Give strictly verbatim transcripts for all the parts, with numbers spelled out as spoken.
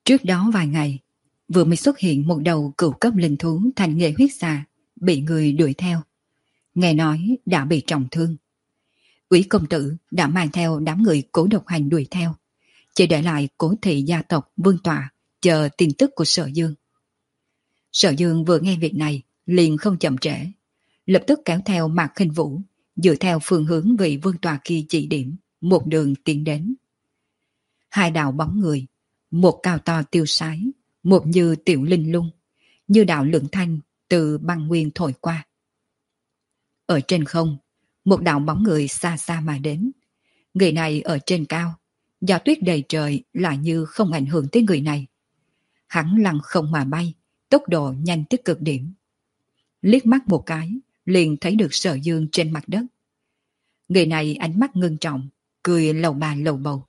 Trước đó vài ngày, vừa mới xuất hiện một đầu cửu cấp linh thú thành nghệ huyết xà, bị người đuổi theo. Nghe nói đã bị trọng thương. Úy công tử đã mang theo đám người Cố Độc Hành đuổi theo, chỉ để lại Cố thị gia tộc Vương Tọa chờ tin tức của Sở Dương. Sở Dương vừa nghe việc này liền không chậm trễ, lập tức kéo theo Mạc Khinh Vũ, dựa theo phương hướng vị Vương Tọa kia chỉ điểm, một đường tiến đến. Hai đạo bóng người, một cao to tiêu sái, một như tiểu linh lung, như đạo lượng thanh từ băng nguyên thổi qua. Ở trên không, một đạo bóng người xa xa mà đến. Người này ở trên cao, gió tuyết đầy trời lại như không ảnh hưởng tới người này. Hắn lặng không mà bay, tốc độ nhanh tới cực điểm. Liếc mắt một cái, liền thấy được Sở Dương trên mặt đất. Người này ánh mắt ngưng trọng, cười lầu bà lầu bầu.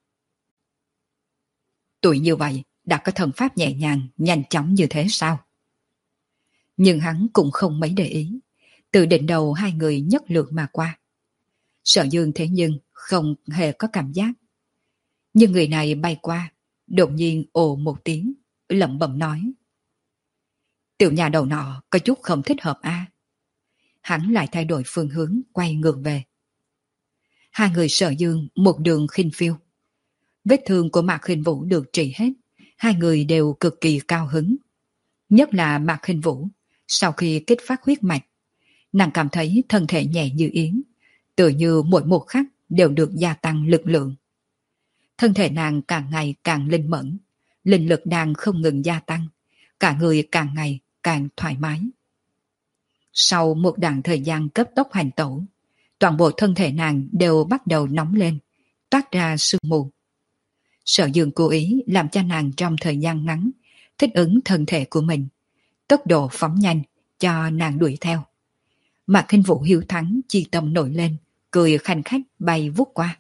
Tuổi như vậy đã có thần pháp nhẹ nhàng, nhanh chóng như thế sao? Nhưng hắn cũng không mấy để ý, từ đỉnh đầu hai người nhất lượt mà qua. Sở Dương thế nhưng không hề có cảm giác. Nhưng người này bay qua, đột nhiên ồ một tiếng, lẩm bẩm nói. Tiểu nhà đầu nọ có chút không thích hợp a. Hắn lại thay đổi phương hướng, quay ngược về. Hai người Sở Dương một đường khinh phiêu. Vết thương của Mạc Khinh Vũ được trị hết, hai người đều cực kỳ cao hứng. Nhất là Mạc Khinh Vũ, sau khi kích phát huyết mạch, nàng cảm thấy thân thể nhẹ như yến, tự như mỗi một khắc đều được gia tăng lực lượng. Thân thể nàng càng ngày càng linh mẫn, linh lực đang không ngừng gia tăng, cả người càng ngày càng thoải mái. Sau một đoạn thời gian cấp tốc hành tẩu, toàn bộ thân thể nàng đều bắt đầu nóng lên, toát ra sương mù. Sở Dương cố ý làm cho nàng trong thời gian ngắn thích ứng thân thể của mình, tốc độ phóng nhanh cho nàng đuổi theo. Mạc Khinh Vũ hiếu thắng chi tâm nổi lên, cười khanh khách bay vút qua.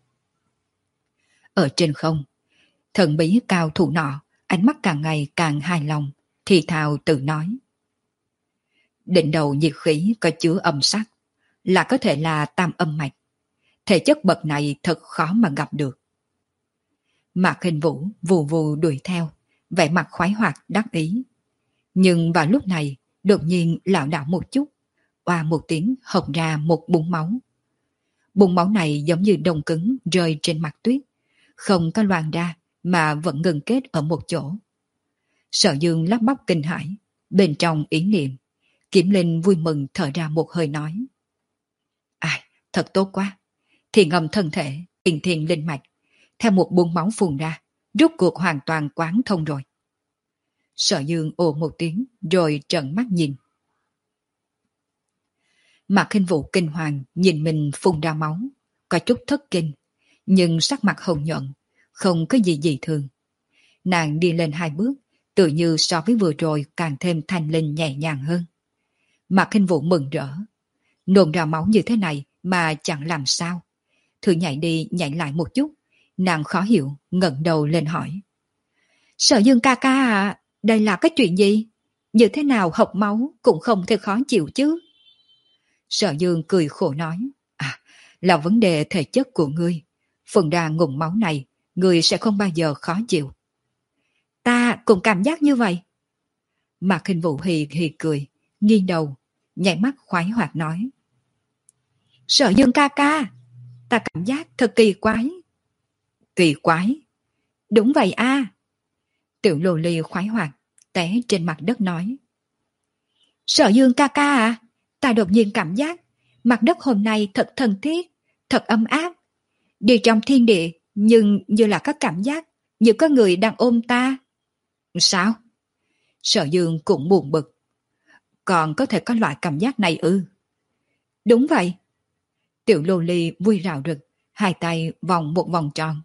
Ở trên không, thần bí cao thủ nọ ánh mắt càng ngày càng hài lòng, thì thào tự nói. Đỉnh đầu nhiệt khí có chứa âm sắc, là có thể là tam âm mạch. Thể chất bậc này thật khó mà gặp được. Mạc Khinh Vũ vù vù đuổi theo, vẻ mặt khoái hoạt đắc ý. Nhưng vào lúc này, đột nhiên lảo đảo một chút, oa một tiếng hộc ra một búng máu. Búng máu này giống như đông cứng rơi trên mặt tuyết, không có loang ra mà vẫn ngừng kết ở một chỗ. Sở Dương lắp bắp kinh hãi, bên trong ý niệm, Kiếm Linh vui mừng thở ra một hơi nói. Ai, thật tốt quá, thì ngầm thân thể, bình thiền linh mạch, theo một buông máu phun ra, rút cuộc hoàn toàn quán thông rồi. Sở Dương ồ một tiếng rồi trợn mắt nhìn. Mạc Khinh Vũ kinh hoàng nhìn mình phun ra máu, có chút thất kinh, nhưng sắc mặt hồng nhuận, không có gì dị thường. Nàng đi lên hai bước, tự như so với vừa rồi càng thêm thanh linh nhẹ nhàng hơn. Mạc Khinh Vũ mừng rỡ, nôn ra máu như thế này mà chẳng làm sao. Thử nhảy đi nhảy lại một chút, nàng khó hiểu ngẩng đầu lên hỏi. Sở Dương ca ca à, đây là cái chuyện gì? Như thế nào hộc máu cũng không thể khó chịu chứ? Sở Dương cười khổ nói. À, là vấn đề thể chất của ngươi. Phần đa ngụm máu này, ngươi sẽ không bao giờ khó chịu. Ta cũng cảm giác như vậy. Mạc Khinh Vũ hì hì cười, nghiêng đầu, nhảy mắt khoái hoạt nói. Sở Dương ca ca, ta cảm giác thật kỳ quái. Kỳ quái? Đúng vậy a. À. Tiểu Lô Ly khoái hoạt, té trên mặt đất nói. Sở Dương ca ca à, ta đột nhiên cảm giác mặt đất hôm nay thật thân thiết, thật ấm áp. Đi trong thiên địa nhưng như là có cảm giác như có người đang ôm ta. Sao? Sở Dương cũng buồn bực. Còn có thể có loại cảm giác này ư? Đúng vậy. Tiểu Lô Ly vui rào rực, hai tay vòng một vòng tròn.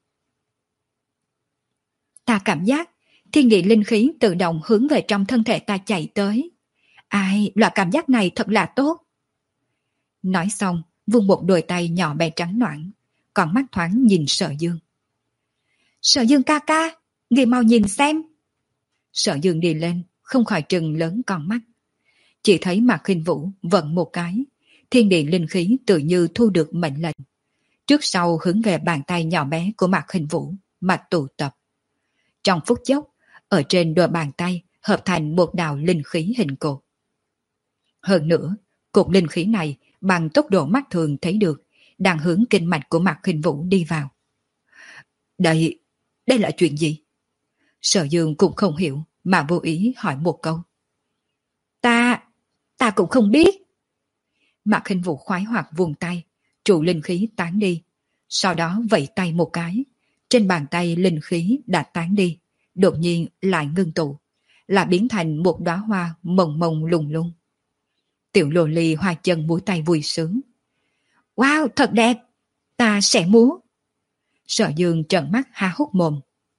Ta cảm giác thiên địa linh khí tự động hướng về trong thân thể ta chạy tới. Ai, loại cảm giác này thật là tốt. Nói xong, vung một đôi tay nhỏ bé trắng noãn, còn mắt thoáng nhìn Sở Dương. Sở Dương ca ca, người mau nhìn xem. Sở Dương đi lên, không khỏi trừng lớn con mắt. Chỉ thấy Mạc Khinh Vũ vận một cái, thiên địa linh khí tự như thu được mệnh lệnh. Trước sau hướng về bàn tay nhỏ bé của Mạc Khinh Vũ mà tụ tập. Trong phút chốc, ở trên đôi bàn tay hợp thành một đạo linh khí hình cột. Hơn nữa, cột linh khí này bằng tốc độ mắt thường thấy được, đang hướng kinh mạch của Mạc Khinh Vũ đi vào. Đây, đây là chuyện gì? Sở Dương cũng không hiểu mà vô ý hỏi một câu. Ta, ta cũng không biết. Mạc Khinh Vũ khoái hoạt vùng tay, trụ linh khí tán đi. Sau đó vẫy tay một cái, trên bàn tay linh khí đã tán đi, đột nhiên lại ngưng tụ, là biến thành một đóa hoa mông mông lung lung. Tiểu lô ly hoa chân múa tay vui sướng. Wow, thật đẹp, ta sẽ múa. Sở Dương trợn mắt há hốc mồm.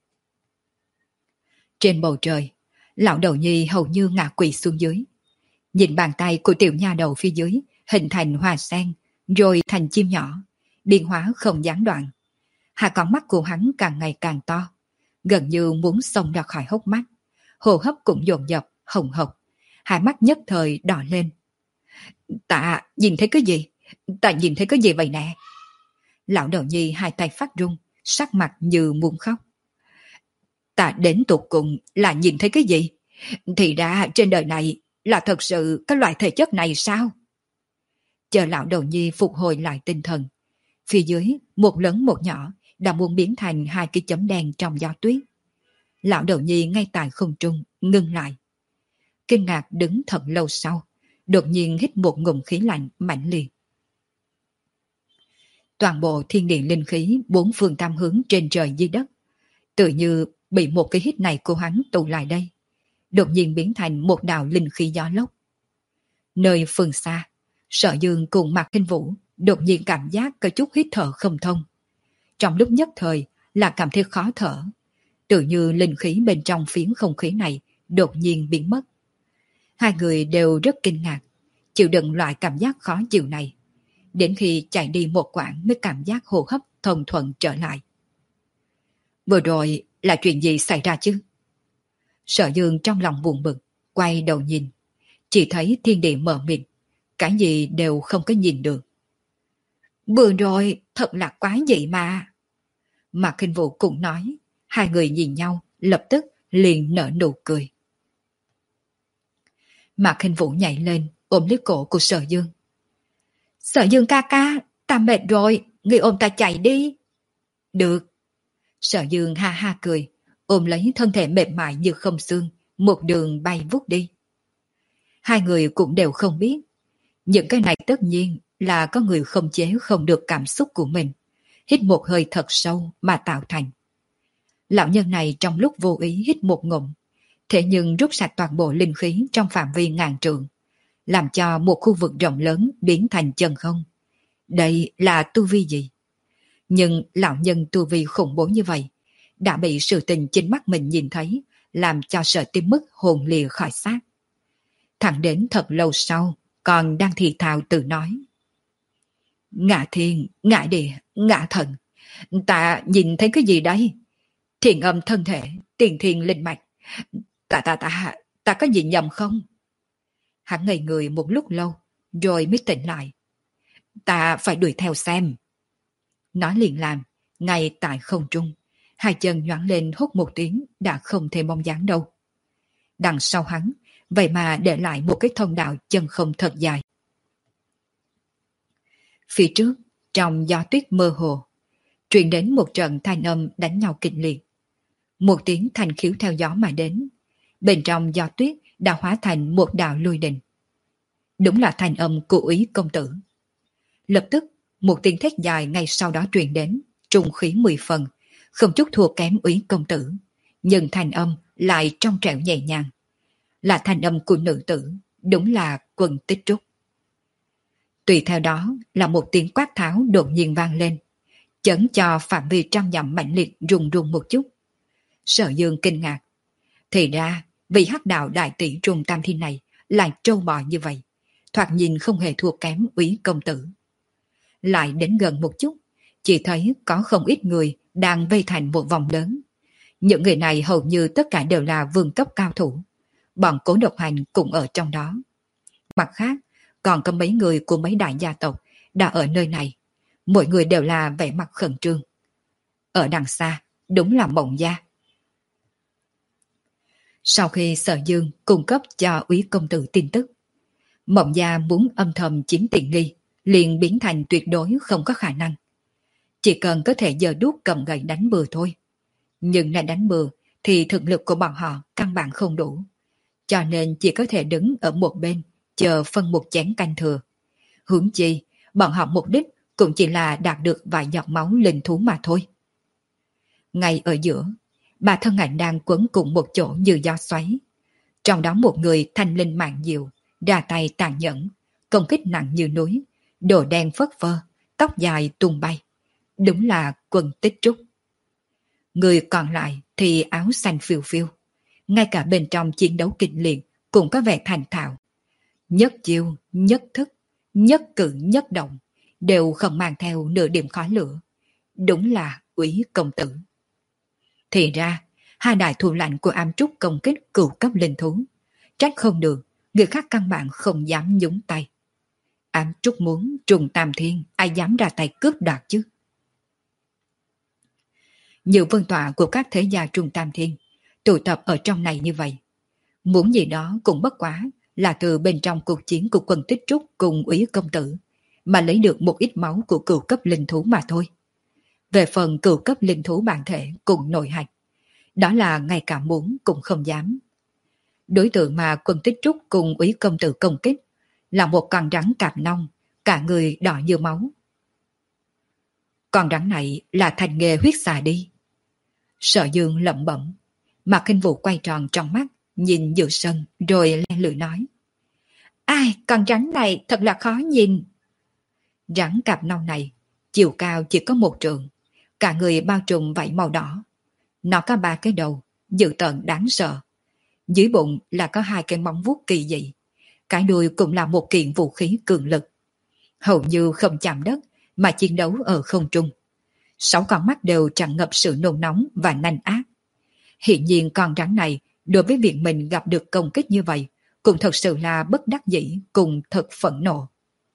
Trên bầu trời, lão đầu nhi hầu như ngã quỵ xuống dưới. Nhìn bàn tay của tiểu nha đầu phía dưới hình thành hoa sen, rồi thành chim nhỏ, biến hóa không gián đoạn. Hai con mắt của hắn càng ngày càng to, gần như muốn xông ra khỏi hốc mắt. Hô hấp cũng dồn dập, hồng hộc, hai mắt nhất thời đỏ lên. Ta nhìn thấy cái gì? Ta nhìn thấy cái gì vậy nè? Lão đầu nhi hai tay phát run, sắc mặt như muốn khóc. Ta đến tột cùng là nhìn thấy cái gì? Thì ra trên đời này là thật sự cái loại thể chất này sao? Chờ lão đầu nhi phục hồi lại tinh thần, phía dưới một lớn một nhỏ đã muốn biến thành hai cái chấm đen trong gió tuyết. Lão đầu nhi ngay tại không trung ngưng lại, kinh ngạc đứng thật lâu sau, đột nhiên hít một ngụm khí lạnh mãnh liệt. Toàn bộ thiên địa linh khí bốn phương tam hướng trên trời dưới đất, tự như bị một cái hít này của hắn tụ lại đây, đột nhiên biến thành một đạo linh khí gió lốc. Nơi phương xa, Sở Dương cùng Mạc Khinh Vũ đột nhiên cảm giác có chút hít thở không thông. Trong lúc nhất thời là cảm thấy khó thở, tự như linh khí bên trong phiến không khí này đột nhiên biến mất. Hai người đều rất kinh ngạc, chịu đựng loại cảm giác khó chịu này, đến khi chạy đi một quãng mới cảm giác hô hấp thông thuận trở lại. Vừa rồi là chuyện gì xảy ra chứ? Sở Dương trong lòng buồn bực, quay đầu nhìn, chỉ thấy thiên địa mờ mịt, cái gì đều không có nhìn được. Vừa rồi thật là quái dị mà. Mạc Khinh Vũ cũng nói, hai người nhìn nhau lập tức liền nở nụ cười. Mạc Khinh Vũ nhảy lên ôm lấy cổ của Sở Dương. Sở Dương ca ca, ta mệt rồi, người ôm ta chạy đi. Được. Sở Dương ha ha cười, ôm lấy thân thể mềm mại như không xương, một đường bay vút đi. Hai người cũng đều không biết, những cái này tất nhiên là có người không chế không được cảm xúc của mình, hít một hơi thật sâu mà tạo thành. Lão nhân này trong lúc vô ý hít một ngụm, thế nhưng rút sạch toàn bộ linh khí trong phạm vi ngàn trượng, làm cho một khu vực rộng lớn biến thành chân không. Đây là tu vi gì? Nhưng lão nhân tu vi khủng bố như vậy, đã bị sự tình chính mắt mình nhìn thấy, làm cho sợ tim mức hồn lìa khỏi xác. Thẳng đến thật lâu sau, còn đang thì thào tự nói. Ngạ thiên, ngạ địa, ngạ thần, ta nhìn thấy cái gì đây? Thiền âm thân thể, tiền thiên linh mạch, ta ta ta, ta có nhìn nhầm không? Hắn ngây người một lúc lâu, rồi mới tỉnh lại. Ta phải đuổi theo xem. Nói liền làm, ngay tại không trung, hai chân nhoáng lên hút một tiếng đã không thể bóng dáng đâu. Đằng sau hắn, vậy mà để lại một cái thông đạo chân không thật dài. Phía trước, trong gió tuyết mơ hồ, truyền đến một trận thanh âm đánh nhau kịch liệt. Một tiếng thanh khiếu theo gió mà đến, bên trong gió tuyết đã hóa thành một đạo lôi đình. Đúng là thanh âm của Úy công tử. Lập tức, một tiếng thét dài ngay sau đó truyền đến, trùng khí mười phần, không chút thua kém Úy công tử, nhưng thanh âm lại trong trẻo nhẹ nhàng. Là thanh âm của nữ tử, đúng là Quân Tích Trúc. Tùy theo đó là một tiếng quát tháo đột nhiên vang lên, chấn cho phạm vi trăm dặm mạnh liệt rung rung một chút. Sở Dương kinh ngạc. Thì ra, vị hắc đạo đại tỷ Trung Tam Thiên này lại trâu bò như vậy, thoạt nhìn không hề thua kém Úy công tử. Lại đến gần một chút, chỉ thấy có không ít người đang vây thành một vòng lớn. Những người này hầu như tất cả đều là vương cấp cao thủ. Bọn Cố Độc Hành cũng ở trong đó. Mặt khác, còn có mấy người của mấy đại gia tộc đã ở nơi này. Mỗi người đều là vẻ mặt khẩn trương. Ở đằng xa, đúng là Mộng Gia. Sau khi Sở Dương cung cấp cho úy công tử tin tức, Mộng Gia muốn âm thầm chiếm tiện nghi, liền biến thành tuyệt đối không có khả năng. Chỉ cần có thể giơ đuốc cầm gậy đánh bừa thôi. Nhưng lại đánh bừa thì thực lực của bọn họ căn bản không đủ. Cho nên chỉ có thể đứng ở một bên, chờ phân một chén canh thừa. Huống chi, bọn họ mục đích cũng chỉ là đạt được vài giọt máu linh thú mà thôi. Ngay ở giữa, ba thân ảnh đang quấn cùng một chỗ như gió xoáy. Trong đó một người thanh linh mạng diệu, ra tay tàn nhẫn, công kích nặng như núi, đồ đen phất phơ, tóc dài tung bay. Đúng là Quân Tích Trúc. Người còn lại thì áo xanh phiêu phiêu. Ngay cả bên trong chiến đấu kịch liệt cũng có vẻ thành thạo. Nhất chiêu, nhất thức, nhất cử nhất động đều không mang theo nửa điểm khói lửa. Đúng là úy công tử. Thì ra, hai đại thủ lãnh của ám trúc công kích cửu cấp linh thú. Trách không được, người khác căn bản không dám nhúng tay. Ám trúc muốn trùng tam thiên, ai dám ra tay cướp đoạt chứ? Nhiều vương tọa của các thế gia trùng tam thiên tụ tập ở trong này như vậy. Muốn gì đó cũng bất quá là từ bên trong cuộc chiến của Quân Tích Trúc cùng úy công tử mà lấy được một ít máu của cửu cấp linh thú mà thôi. Về phần cửu cấp linh thú bản thể cùng nội hạch, đó là ngay cả muốn cũng không dám. Đối tượng mà Quân Tích Trúc cùng úy công tử công kích là một con rắn cạp nông, cả người đỏ như máu. Con rắn này là thành nghề huyết xà đi. Sở Dương lẩm bẩm, Mạc Khinh Vũ quay tròn trong mắt, nhìn giữa sân rồi len lưỡi nói. Ai, con rắn này thật là khó nhìn. Rắn cạp nâu này, chiều cao chỉ có một trượng, cả người bao trùm vảy màu đỏ. Nó có ba cái đầu, dữ tợn đáng sợ. Dưới bụng là có hai cái móng vuốt kỳ dị. Cái đuôi cũng là một kiện vũ khí cường lực. Hầu như không chạm đất mà chiến đấu ở không trung. Sáu con mắt đều tràn ngập sự nôn nóng và nanh ác. Hiện nhiên con rắn này đối với việc mình gặp được công kích như vậy cũng thật sự là bất đắc dĩ cùng thật phẫn nộ.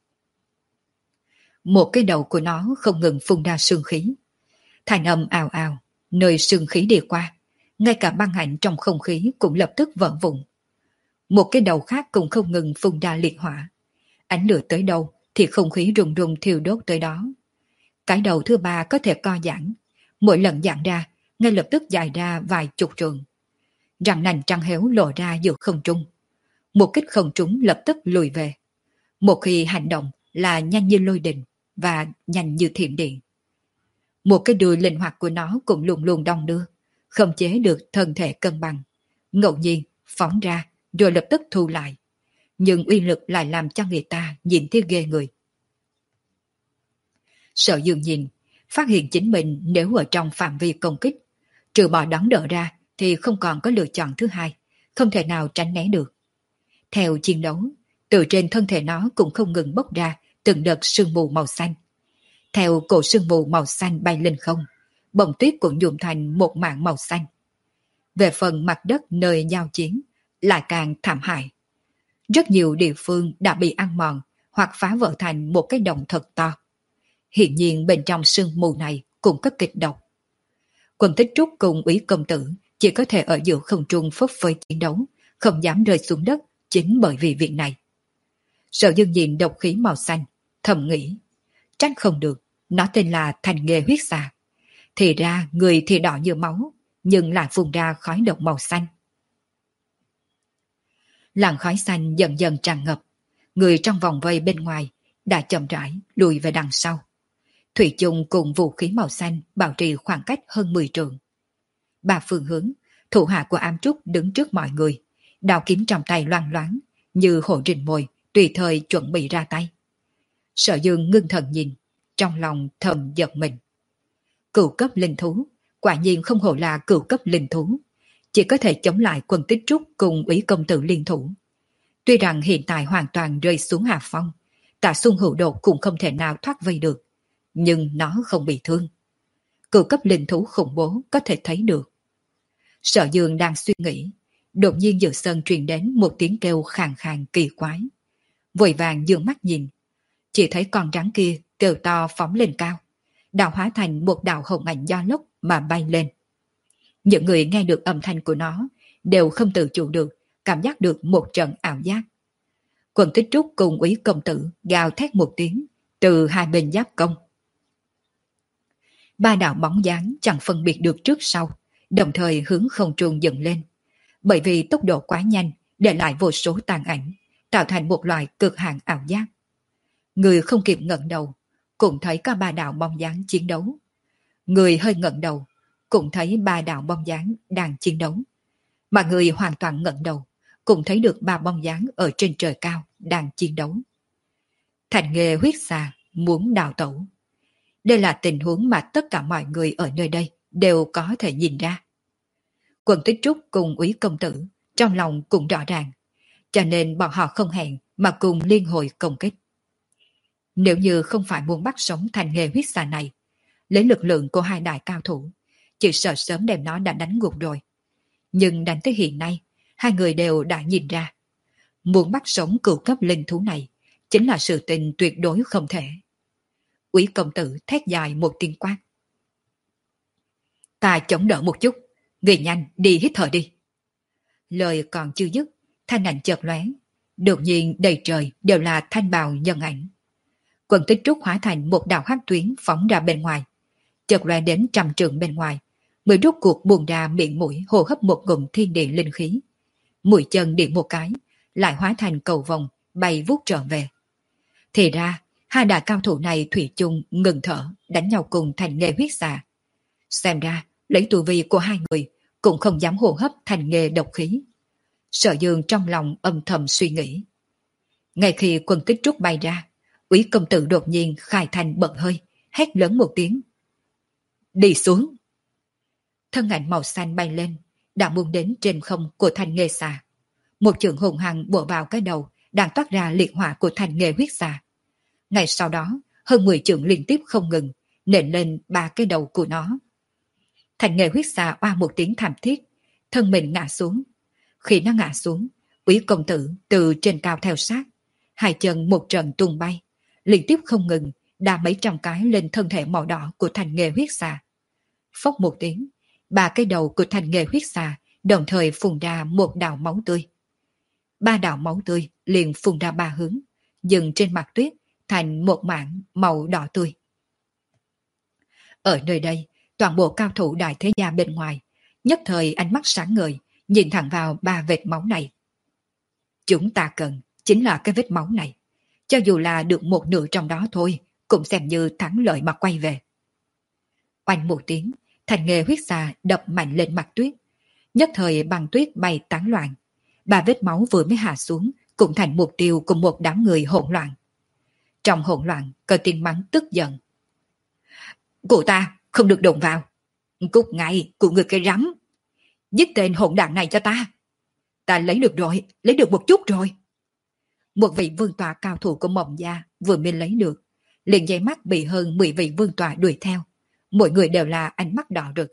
Một cái đầu của nó không ngừng phun ra sương khí. Thành âm ào ào, nơi sương khí đi qua, ngay cả băng hạnh trong không khí cũng lập tức vỡ vụn. Một cái đầu khác cũng không ngừng phun ra liệt hỏa. Ánh lửa tới đâu thì không khí rùng rùng thiêu đốt tới đó. Cái đầu thứ ba có thể co giãn, mỗi lần giãn ra, ngay lập tức dài ra vài chục trượng. Răng nành trăng héo lộ ra giữa không trung. Một kích không trúng lập tức lùi về. Một khi hành động là nhanh như lôi đình và nhanh như thiểm điện. Một cái đuôi linh hoạt của nó cũng luôn luôn đong đưa, không chế được thân thể cân bằng. Ngẫu nhiên phóng ra rồi lập tức thu lại. Nhưng uy lực lại làm cho người ta nhìn thấy ghê người. Sở Dương nhìn, phát hiện chính mình nếu ở trong phạm vi công kích, trừ bỏ đón đỡ ra thì không còn có lựa chọn thứ hai, không thể nào tránh né được. Theo chiến đấu, từ trên thân thể nó cũng không ngừng bốc ra từng đợt sương mù màu xanh. Theo cổ sương mù màu xanh bay lên không, bông tuyết cũng nhuộm thành một mảng màu xanh. Về phần mặt đất nơi giao chiến, lại càng thảm hại. Rất nhiều địa phương đã bị ăn mòn hoặc phá vỡ thành một cái động thật to. Hiện nhiên bên trong sương mù này cũng có kịch độc. Quân Tích Trúc cùng úy công tử chỉ có thể ở giữa không trung phấp phới chiến đấu, không dám rơi xuống đất chính bởi vì việc này. Sở Dương nhìn độc khí màu xanh, thầm nghĩ, trách không được, nó tên là thành nghề huyết xà. Thì ra người thì đỏ như máu, nhưng lại phun ra khói độc màu xanh. Làn khói xanh dần dần tràn ngập, người trong vòng vây bên ngoài đã chậm rãi lùi về đằng sau. Thủy chung cùng vũ khí màu xanh bảo trì khoảng cách hơn mười trượng. Ba phương hướng, thủ hạ của ám trúc đứng trước mọi người, đao kiếm trong tay loang loáng, như hổ rình mồi, tùy thời chuẩn bị ra tay. Sở Dương ngưng thần nhìn, trong lòng thầm giật mình. Cửu cấp linh thú, quả nhiên không hổ là cửu cấp linh thú, chỉ có thể chống lại Quân Tích Trúc cùng úy công tử liên thủ. Tuy rằng hiện tại hoàn toàn rơi xuống hạ phong, Tạ Xuân Hữu Đột cũng không thể nào thoát vây được, nhưng nó không bị thương. Cửu cấp linh thú khủng bố có thể thấy được. Sở Dương đang suy nghĩ, đột nhiên giữa sân truyền đến một tiếng kêu khàn khàn kỳ quái. Vội vàng dương mắt nhìn, chỉ thấy con rắn kia kêu to phóng lên cao, đạo hóa thành một đạo hồng ảnh do lốc mà bay lên. Những người nghe được âm thanh của nó đều không tự chủ được, cảm giác được một trận ảo giác. Quần Tích Trúc cùng Úy công tử gào thét một tiếng từ hai bên giáp công. Ba đạo bóng dáng chẳng phân biệt được trước sau, đồng thời hướng không trung dựng lên. Bởi vì tốc độ quá nhanh, để lại vô số tàn ảnh, tạo thành một loại cực hạn ảo giác. Người không kịp ngẩng đầu, cũng thấy cả ba đạo bóng dáng chiến đấu. Người hơi ngẩng đầu, cũng thấy ba đạo bóng dáng đang chiến đấu. Mà người hoàn toàn ngẩng đầu, cũng thấy được ba bóng dáng ở trên trời cao đang chiến đấu. Thành Nghê huyết xà muốn đào tẩu. Đây là tình huống mà tất cả mọi người ở nơi đây đều có thể nhìn ra. Quần Tích Trúc cùng Úy công tử trong lòng cũng rõ ràng, cho nên bọn họ không hẹn mà cùng liên hồi công kích. Nếu như không phải muốn bắt sống Thành Nghê huyết xà này, lấy lực lượng của hai đại cao thủ, chỉ sợ sớm đem nó đã đánh gục rồi. Nhưng đánh tới hiện nay, hai người đều đã nhìn ra, muốn bắt sống cửu cấp linh thú này chính là sự tình tuyệt đối không thể. Úy công tử thét dài một tiếng quát. Ta chống đỡ một chút, người nhanh đi hít thở đi. Lời còn chưa dứt, thanh ảnh chợt lóe, đột nhiên đầy trời đều là thanh bào nhân ảnh. Quần Tích Trúc hóa thành một đạo hắc tuyến phóng ra bên ngoài, chợt lóe đến trăm trượng bên ngoài, mới rút cuộc buông ra miệng mũi hô hấp một ngụm thiên địa linh khí. Mũi chân điểm một cái, lại hóa thành cầu vồng bay vút trở về. Thì ra, hai đại cao thủ này thủy chung ngừng thở, đánh nhau cùng Thành Nghê huyết xà. Xem ra, lấy tu vi của hai người cũng không dám hô hấp Thành Nghê độc khí. Sở Dương trong lòng âm thầm suy nghĩ. Ngay khi Quần Tích Trúc bay ra, Úy công tử đột nhiên khai thành bật hơi, hét lớn một tiếng. Đi xuống! Thân ảnh màu xanh bay lên, đã buông đến trên không của Thành Nghê xà. Một chưởng hùng hăng bổ vào cái đầu đang toát ra liệt hỏa của Thành Nghê huyết xà. Ngay sau đó, hơn mười chưởng liên tiếp không ngừng, nện lên ba cái đầu của nó. Thành Nghê huyết xà oa một tiếng thảm thiết, thân mình ngã xuống. Khi nó ngã xuống, Úy công tử từ trên cao theo sát, hai chân một trận tung bay, liên tiếp không ngừng, đá mấy trăm cái lên thân thể màu đỏ của Thành Nghê huyết xà. Phốc một tiếng, ba cái đầu của Thành Nghê huyết xà đồng thời phun ra một đạo máu tươi. Ba đạo máu tươi liền phun ra ba hướng, dừng trên mặt tuyết thành một mảng màu đỏ tươi. Ở nơi đây, toàn bộ cao thủ đại thế gia bên ngoài, nhất thời ánh mắt sáng ngời, nhìn thẳng vào ba vệt máu này. Chúng ta cần chính là cái vết máu này. Cho dù là được một nửa trong đó thôi, cũng xem như thắng lợi mà quay về. Oanh một tiếng, Thành Nghê huyết xà đập mạnh lên mặt tuyết. Nhất thời băng tuyết bay tán loạn. Ba vết máu vừa mới hạ xuống, cũng thành mục tiêu của một đám người hỗn loạn. Trong hỗn loạn, có tiếng mắng tức giận. Cụ ta, không được đụng vào. Cút ngay, cụ người cái rắm. Giết tên hỗn đản này cho ta. Ta lấy được rồi, lấy được một chút rồi. Một vị vương tọa cao thủ của Mộng Gia vừa mới lấy được, liền dây mắt bị hơn mười vị vương tọa đuổi theo. Mỗi người đều là ánh mắt đỏ rực.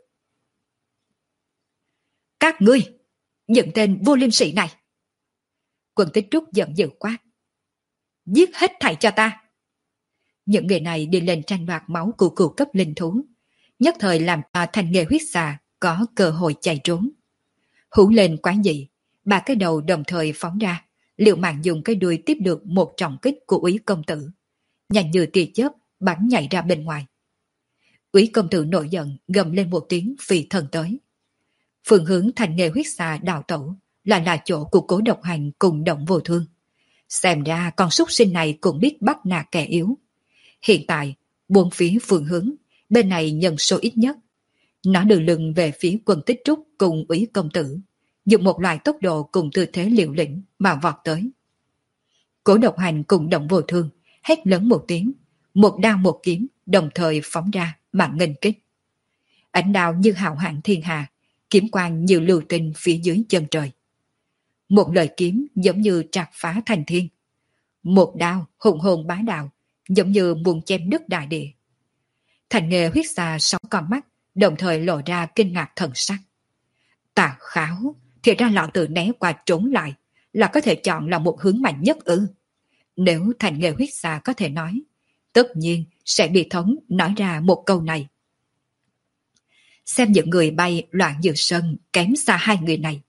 Các ngươi, những tên vô liêm sỉ này. Quần Tích Trúc giận dữ quát. Giết hết thảy cho ta. Những người này đi lên tranh đoạt máu của cửu cấp linh thú, nhất thời làm cho Thành Nghê huyết xà có cơ hội chạy trốn. Hú lên quái dị, ba cái đầu đồng thời phóng ra, liệu mạng dùng cái đuôi tiếp được một trọng kích của Úy công tử, nhanh như tia chớp bắn nhảy ra bên ngoài. Úy công tử nổi giận gầm lên một tiếng phi thần tới. Phương hướng Thành Nghê huyết xà đào tẩu là là chỗ của Cố Độc Hành cùng Động Vô Thương. Xem ra con súc sinh này cũng biết bắt nạt kẻ yếu. Hiện tại, buông phía phương hướng, bên này nhân số ít nhất. Nó đưa lưng về phía Quần Tích Trúc cùng Úy công tử, dùng một loại tốc độ cùng tư thế liều lĩnh mà vọt tới. Cố Độc Hành cùng Động Vô Thương hét lớn một tiếng, một đao một kiếm đồng thời phóng ra mà nghênh kích. Ánh đao như hào hạn thiên hà, kiếm quang như lưu tinh phía dưới chân trời. Một lời kiếm giống như trạc phá thành thiên, một đao hùng hồn bá đạo, giống như muốn chém đứt đại địa. Thành Nghê huyết xà sáu con mắt đồng thời lộ ra kinh ngạc thần sắc. Tà kháo, thì ra lão tử né qua trốn lại là có thể chọn là một hướng mạnh nhất ư? Nếu Thành Nghê huyết xà có thể nói, tất nhiên sẽ bị thống nói ra một câu này. Xem những người bay loạn giữa sân kém xa hai người này.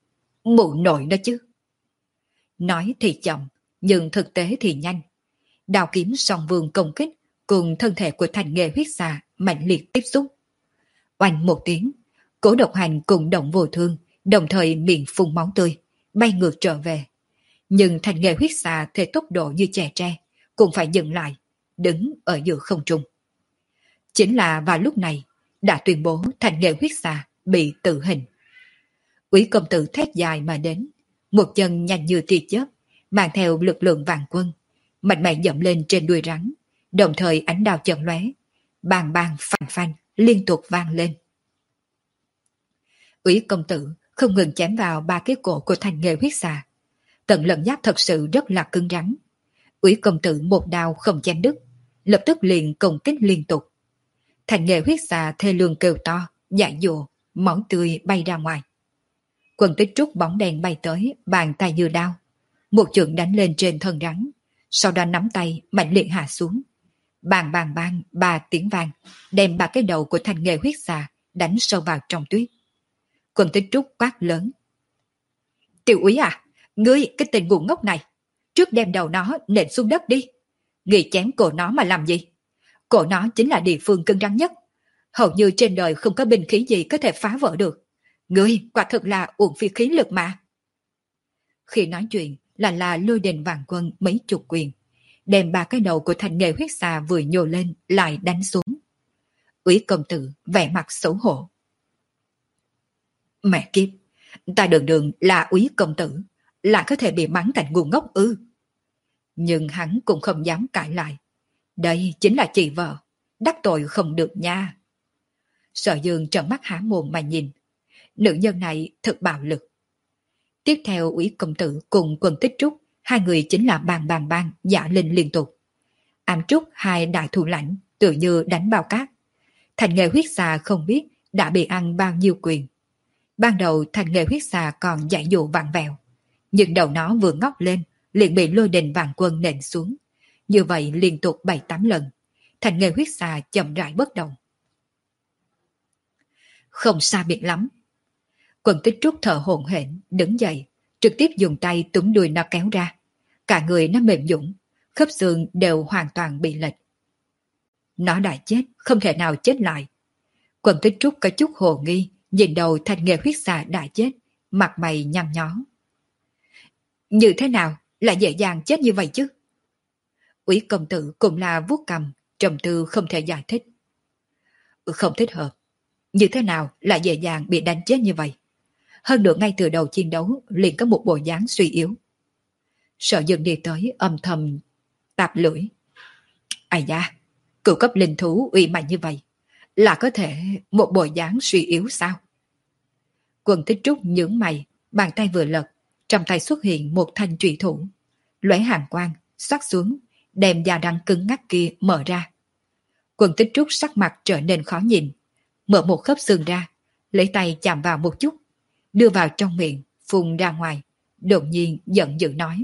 Mụ nội đó chứ. Nói thì chậm, nhưng thực tế thì nhanh. Đao kiếm song vương công kích cùng thân thể của Thành Nghê huyết xà mạnh liệt tiếp xúc. Oanh một tiếng, Cố Độc Hành cùng Động Vô Thương đồng thời miệng phun máu tươi, bay ngược trở về. Nhưng Thành Nghê huyết xà theo tốc độ như chè tre, cũng phải dừng lại, đứng ở giữa không trung. Chính là vào lúc này, đã tuyên bố Thành Nghê huyết xà bị tử hình. Úy công tử thét dài mà đến, một chân nhanh như tia chớp, mang theo lực lượng vạn quân, mạnh mẽ dậm lên trên đuôi rắn, đồng thời ánh đao chợt lóe, bang bang phanh phanh liên tục vang lên. Úy công tử không ngừng chém vào ba cái cổ của Thành Nghê huyết xà. Tận lận giáp thật sự rất là cứng rắn. Úy công tử một đao không chém đứt, lập tức liền công kích liên tục. Thành Nghê huyết xà thê lương kêu to, dại dụa, máu tươi bay ra ngoài. Quần Tích Trúc bóng đèn bay tới, bàn tay như đao, một chưởng đánh lên trên thân rắn, sau đó nắm tay mạnh liệt hạ xuống. Bang bang bang ba tiếng vang, đem ba cái đầu của Thành Nghê huyết xà đánh sâu vào trong tuyết. Quần Tích Trúc quát lớn: Tiểu úy à, ngươi cái tên ngu ngốc này, trước đem đầu nó nện xuống đất đi. Ngươi chém cổ nó mà làm gì? Cổ nó chính là địa phương cứng rắn nhất, hầu như trên đời không có binh khí gì có thể phá vỡ được. Ngươi quả thực là uổng phí khí lực mà. Khi nói chuyện là là lôi đình vạn quân mấy chục quyền, đem ba cái đầu của Thành Nghê huyết xà vừa nhô lên lại đánh xuống. Úy công tử vẻ mặt xấu hổ: Mẹ kiếp, ta đường đường là úy công tử, lại có thể bị mắng thành ngu ngốc ư? Nhưng hắn cũng không dám cãi lại. Đây chính là chị vợ, đắc tội không được nha. Sở Dương trợn mắt há mồm mà nhìn. Nữ nhân này thật bạo lực. Tiếp theo úy công tử cùng Quần Tích Trúc, hai người chính là bang bang bang dạ linh liên tục. Ám Trúc hai đại thủ lãnh tự như đánh bao cát. Thành Nghê huyết xà không biết đã bị ăn bao nhiêu quyền. Ban đầu Thành Nghê huyết xà còn dạy dụ vặn vẹo, nhưng đầu nó vừa ngóc lên liền bị lôi đình vạn quân nện xuống. Như vậy liên tục bảy tám lần, Thành Nghê huyết xà chậm rãi bất động. Không xa biệt lắm. Quần Tích Trúc thở hổn hển đứng dậy, trực tiếp dùng tay túm đuôi nó kéo ra. Cả người nó mềm nhũn, khớp xương đều hoàn toàn bị lệch. Nó đã chết, không thể nào chết lại. Quần Tích Trúc có chút hồ nghi, nhìn đầu Thành Nghê huyết xà đã chết, mặt mày nhăn nhó. Như thế nào lại dễ dàng chết như vậy chứ? Úy công tử cũng là vuốt cằm, trầm tư không thể giải thích. Không thích hợp. Như thế nào lại dễ dàng bị đánh chết như vậy? Hơn nữa ngay từ đầu chiến đấu liền có một bộ dáng suy yếu. Sở Dương đi tới âm thầm tạp lưỡi. Ai da, cửu cấp linh thú uy mạnh như vậy, là có thể một bộ dáng suy yếu sao? Quần Tích Trúc nhướng mày, bàn tay vừa lật, trong tay xuất hiện một thanh trụy thủ, lóe hàn quang, xoát xuống, đem da răng cứng ngắc kia mở ra. Quần Tích Trúc sắc mặt trở nên khó nhìn, mở một khớp xương ra, lấy tay chạm vào một chút, đưa vào trong miệng, phun ra ngoài, đột nhiên giận dữ nói: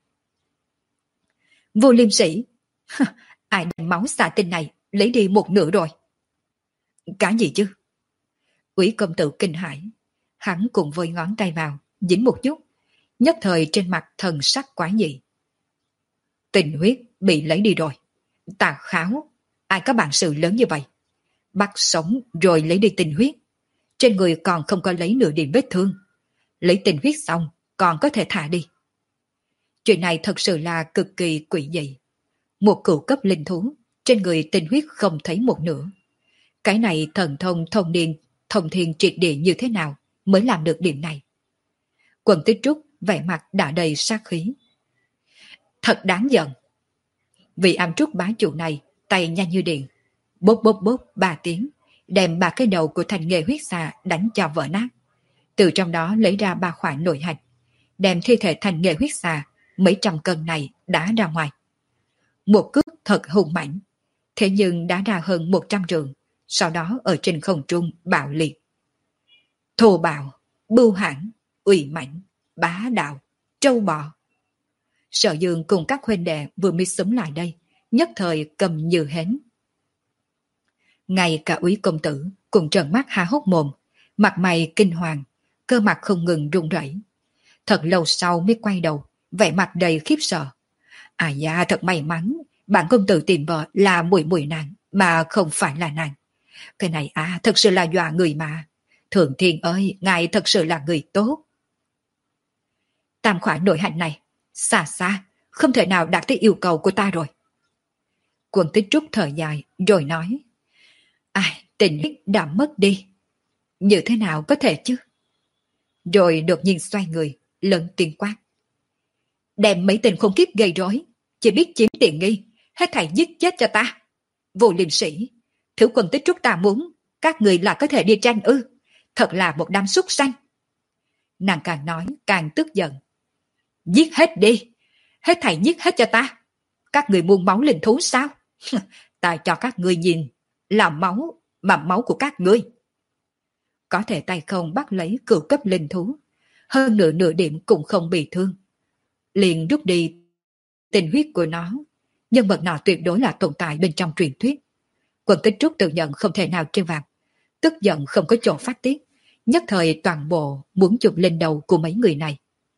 Vô liêm sĩ, ai đem máu xà tinh này lấy đi một nửa rồi? Cái gì chứ? Úy công tử kinh hãi, hắn cùng với ngón tay vào, dính một chút, nhất thời trên mặt thần sắc quái dị. Tình huyết bị lấy đi rồi. Tà kháo, ai có bản sự lớn như vậy? Bắt sống rồi lấy đi tình huyết, trên người còn không có lấy nửa điểm vết thương. Lấy tình huyết xong còn có thể thả đi. Chuyện này thật sự là cực kỳ quỷ dị. Một cửu cấp linh thú, trên người tình huyết không thấy một nửa. Cái này thần thông thông điền, thông thiên triệt địa như thế nào mới làm được điểm này? Quần Tích Trúc vẻ mặt đã đầy sát khí. Thật đáng giận. Vị Ám Trúc bá chủ này tay nhanh như điện, bốp bốp bốp ba tiếng, đem ba cái đầu của Thành Nghê huyết xà đánh cho vỡ nát. Từ trong đó lấy ra ba khoản nội hạch, đem thi thể Thành Nghê huyết xà mấy trăm cân này đá ra ngoài. Một cước thật hùng mãnh, thế nhưng đá ra hơn một trăm trường, sau đó ở trên không trung bạo liệt. Thô bạo, bưu hãn, uy mãnh, bá đạo, trâu bò. Sở Dương cùng các huynh đệ vừa mới xúm lại đây, nhất thời cầm như hến. Ngay cả Úy công tử cùng trợn mắt há hốc mồm, mặt mày kinh hoàng, cơ mặt không ngừng run rẩy. Thật lâu sau mới quay đầu, vẻ mặt đầy khiếp sợ. À da, thật may mắn, bạn công tử tìm vợ là Mùi Mùi nàng, mà không phải là nàng. Cái này à, thật sự là dọa người mà. Thượng Thiên ơi, ngài thật sự là người tốt. Tam khoản nội hạnh này, xa xa, không thể nào đạt tới yêu cầu của ta rồi. Quân Tích Trúc thở dài, rồi nói. Ai, tình huyết đã mất đi. Như thế nào có thể chứ? Rồi đột nhiên xoay người, lớn tiếng quát. Đem mấy tên khốn kiếp gây rối, chỉ biết chiếm tiện nghi, hết thảy giết chết cho ta. Vô liêm sĩ, thứ Quân Tích Trúc ta muốn, các người là có thể đi tranh ư. Thật là một đám súc sanh. Nàng càng nói càng tức giận. Giết hết đi, hết thảy giết hết cho ta. Các người muốn máu linh thú sao? Ta cho các người nhìn, là máu mà máu của các ngươi. Có thể tay không bắt lấy cửu cấp linh thú, hơn nửa nửa điểm cũng không bị thương. Liền rút đi tình huyết của nó, nhân vật nào tuyệt đối là tồn tại bên trong truyền thuyết. Quân Tích Trúc tự nhận không thể nào trêu vào, tức giận không có chỗ phát tiết, nhất thời toàn bộ muốn chụp lên đầu của mấy người này.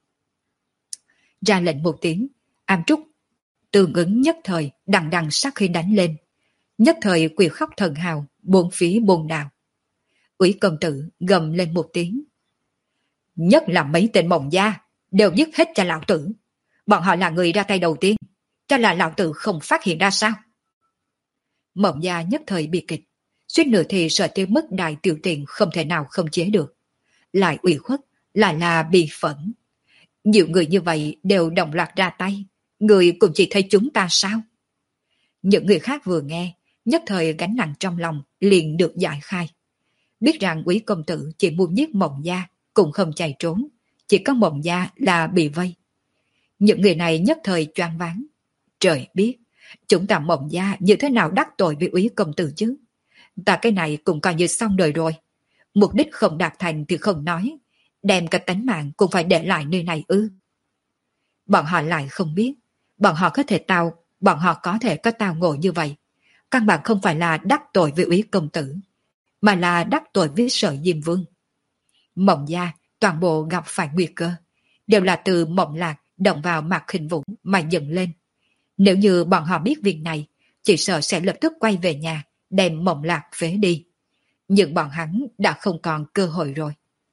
Ra lệnh một tiếng, Am Trúc tương ứng nhất thời đằng đằng sát khi đánh lên, nhất thời quỷ khóc thần hào, bốn phía bồn đào. Úy công tử gầm lên một tiếng. Nhất là mấy tên mộng gia đều giết hết cho lão tử. Bọn họ là người ra tay đầu tiên, cho là lão tử không phát hiện ra sao? Mộng gia nhất thời bị kịch, suýt nửa thì sợ tiêu mất đại tiểu tiền không thể nào không chế được. Lại ủy khuất, lại là bị phẫn. Nhiều người như vậy đều đồng loạt ra tay, người cũng chỉ thấy chúng ta sao? Những người khác vừa nghe, nhất thời gánh nặng trong lòng liền được giải khai. Biết rằng Úy công tử chỉ muốn giết Mộng gia cũng không chạy trốn, chỉ có Mộng gia là bị vây. Những người này nhất thời choáng váng. Trời biết, chúng ta Mộng gia như thế nào đắc tội với Úy công tử chứ? Ta cái này cũng coi như xong đời rồi. Mục đích không đạt thành thì không nói, đem cả tánh mạng cũng phải để lại nơi này ư? Bọn họ lại không biết, bọn họ có thể tao, bọn họ có thể có tao ngộ như vậy. Căn bản không phải là đắc tội với Úy công tử, mà là đắc tội với Sở Diêm Vương. Mộng gia toàn bộ gặp phải nguy cơ, đều là từ Mộng Lạc động vào Mạc Khinh Vũ mà dựng lên. Nếu như bọn họ biết việc này, chỉ sợ sẽ lập tức quay về nhà, đem Mộng Lạc phế đi. Nhưng bọn hắn đã không còn cơ hội rồi.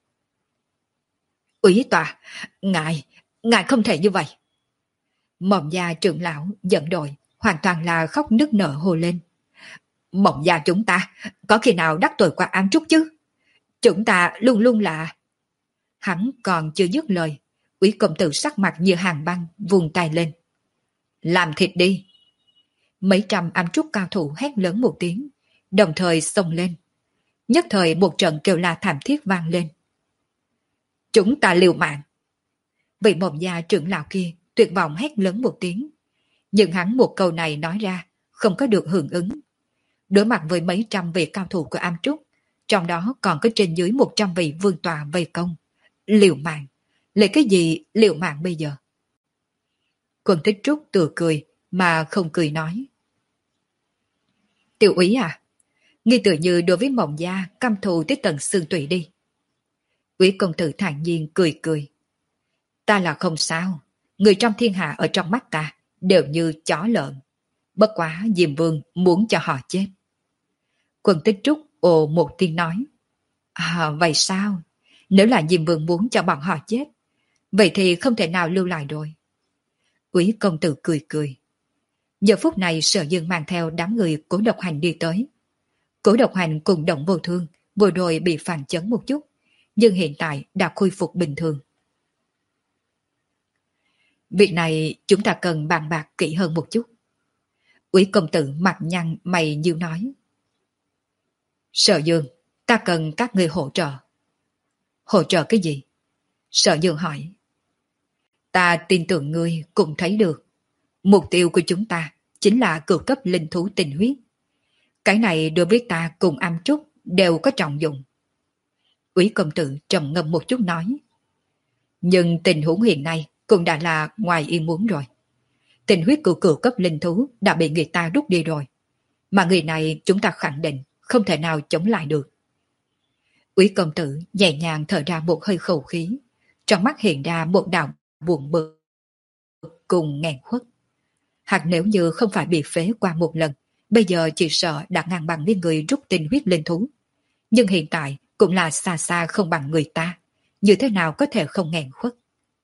Úy tòa, ngài, ngài không thể như vậy. Mộng gia trưởng lão giận đội, hoàn toàn là khóc nức nở hô lên. Mộng gia chúng ta, có khi nào đắc tội qua Am Trúc chứ? Chúng ta luôn luôn là... Hắn còn chưa dứt lời, Úy công tử sắc mặt như hàng băng, vùng tay lên. Làm thịt đi. Mấy trăm Am Trúc cao thủ hét lớn một tiếng, đồng thời xông lên. Nhất thời một trận kêu la thảm thiết vang lên. Chúng ta liều mạng. Vị Mộng gia trưởng lão kia tuyệt vọng hét lớn một tiếng. Nhưng hắn một câu này nói ra, không có được hưởng ứng. Đối mặt với mấy trăm vị cao thủ của Am Trúc, trong đó còn có trên dưới một trăm vị vương tòa vây công. Liều mạng. Lấy cái gì liều mạng bây giờ? Quân Tích Trúc tự cười mà không cười nói. Tiểu úy à, nghi tự như đối với Mộng gia căm thù tới tận xương tủy đi. Úy công tử thản nhiên cười cười. Ta là không sao, người trong thiên hạ ở trong mắt ta đều như chó lợn. Bất quá Diêm Vương muốn cho họ chết. Quân Tích Trúc ồ một tiếng nói. À vậy sao? Nếu là Diêm Vương muốn cho bọn họ chết, vậy thì không thể nào lưu lại rồi. Úy công tử cười cười. Giờ phút này Sở Dương mang theo đám người Cố Độc Hành đi tới. Cố Độc Hành cùng Động Vô Thương vừa rồi bị phản chấn một chút, nhưng hiện tại đã khôi phục bình thường. Việc này chúng ta cần bàn bạc kỹ hơn một chút. Úy công tử mặt nhăn mày nhíu nói. Sở Dương, ta cần các người hỗ trợ. Hỗ trợ cái gì? Sở Dương hỏi. Ta tin tưởng ngươi cũng thấy được. Mục tiêu của chúng ta chính là cửu cấp linh thú tình huyết. Cái này đối với ta cùng Am Trúc đều có trọng dụng. Úy công tử trầm ngâm một chút nói. Nhưng tình huống hiện nay cũng đã là ngoài ý muốn rồi. Tình huyết của cửu cấp linh thú đã bị người ta rút đi rồi. Mà người này chúng ta khẳng định không thể nào chống lại được. Úy công tử nhẹ nhàng thở ra một hơi khẩu khí, trong mắt hiện ra một đạo buồn bực cùng nghẹn khuất. Hoặc nếu như không phải bị phế qua một lần, bây giờ chỉ sợ đã ngang bằng với người rút tinh huyết linh thú. Nhưng hiện tại cũng là xa xa không bằng người ta, như thế nào có thể không nghẹn khuất.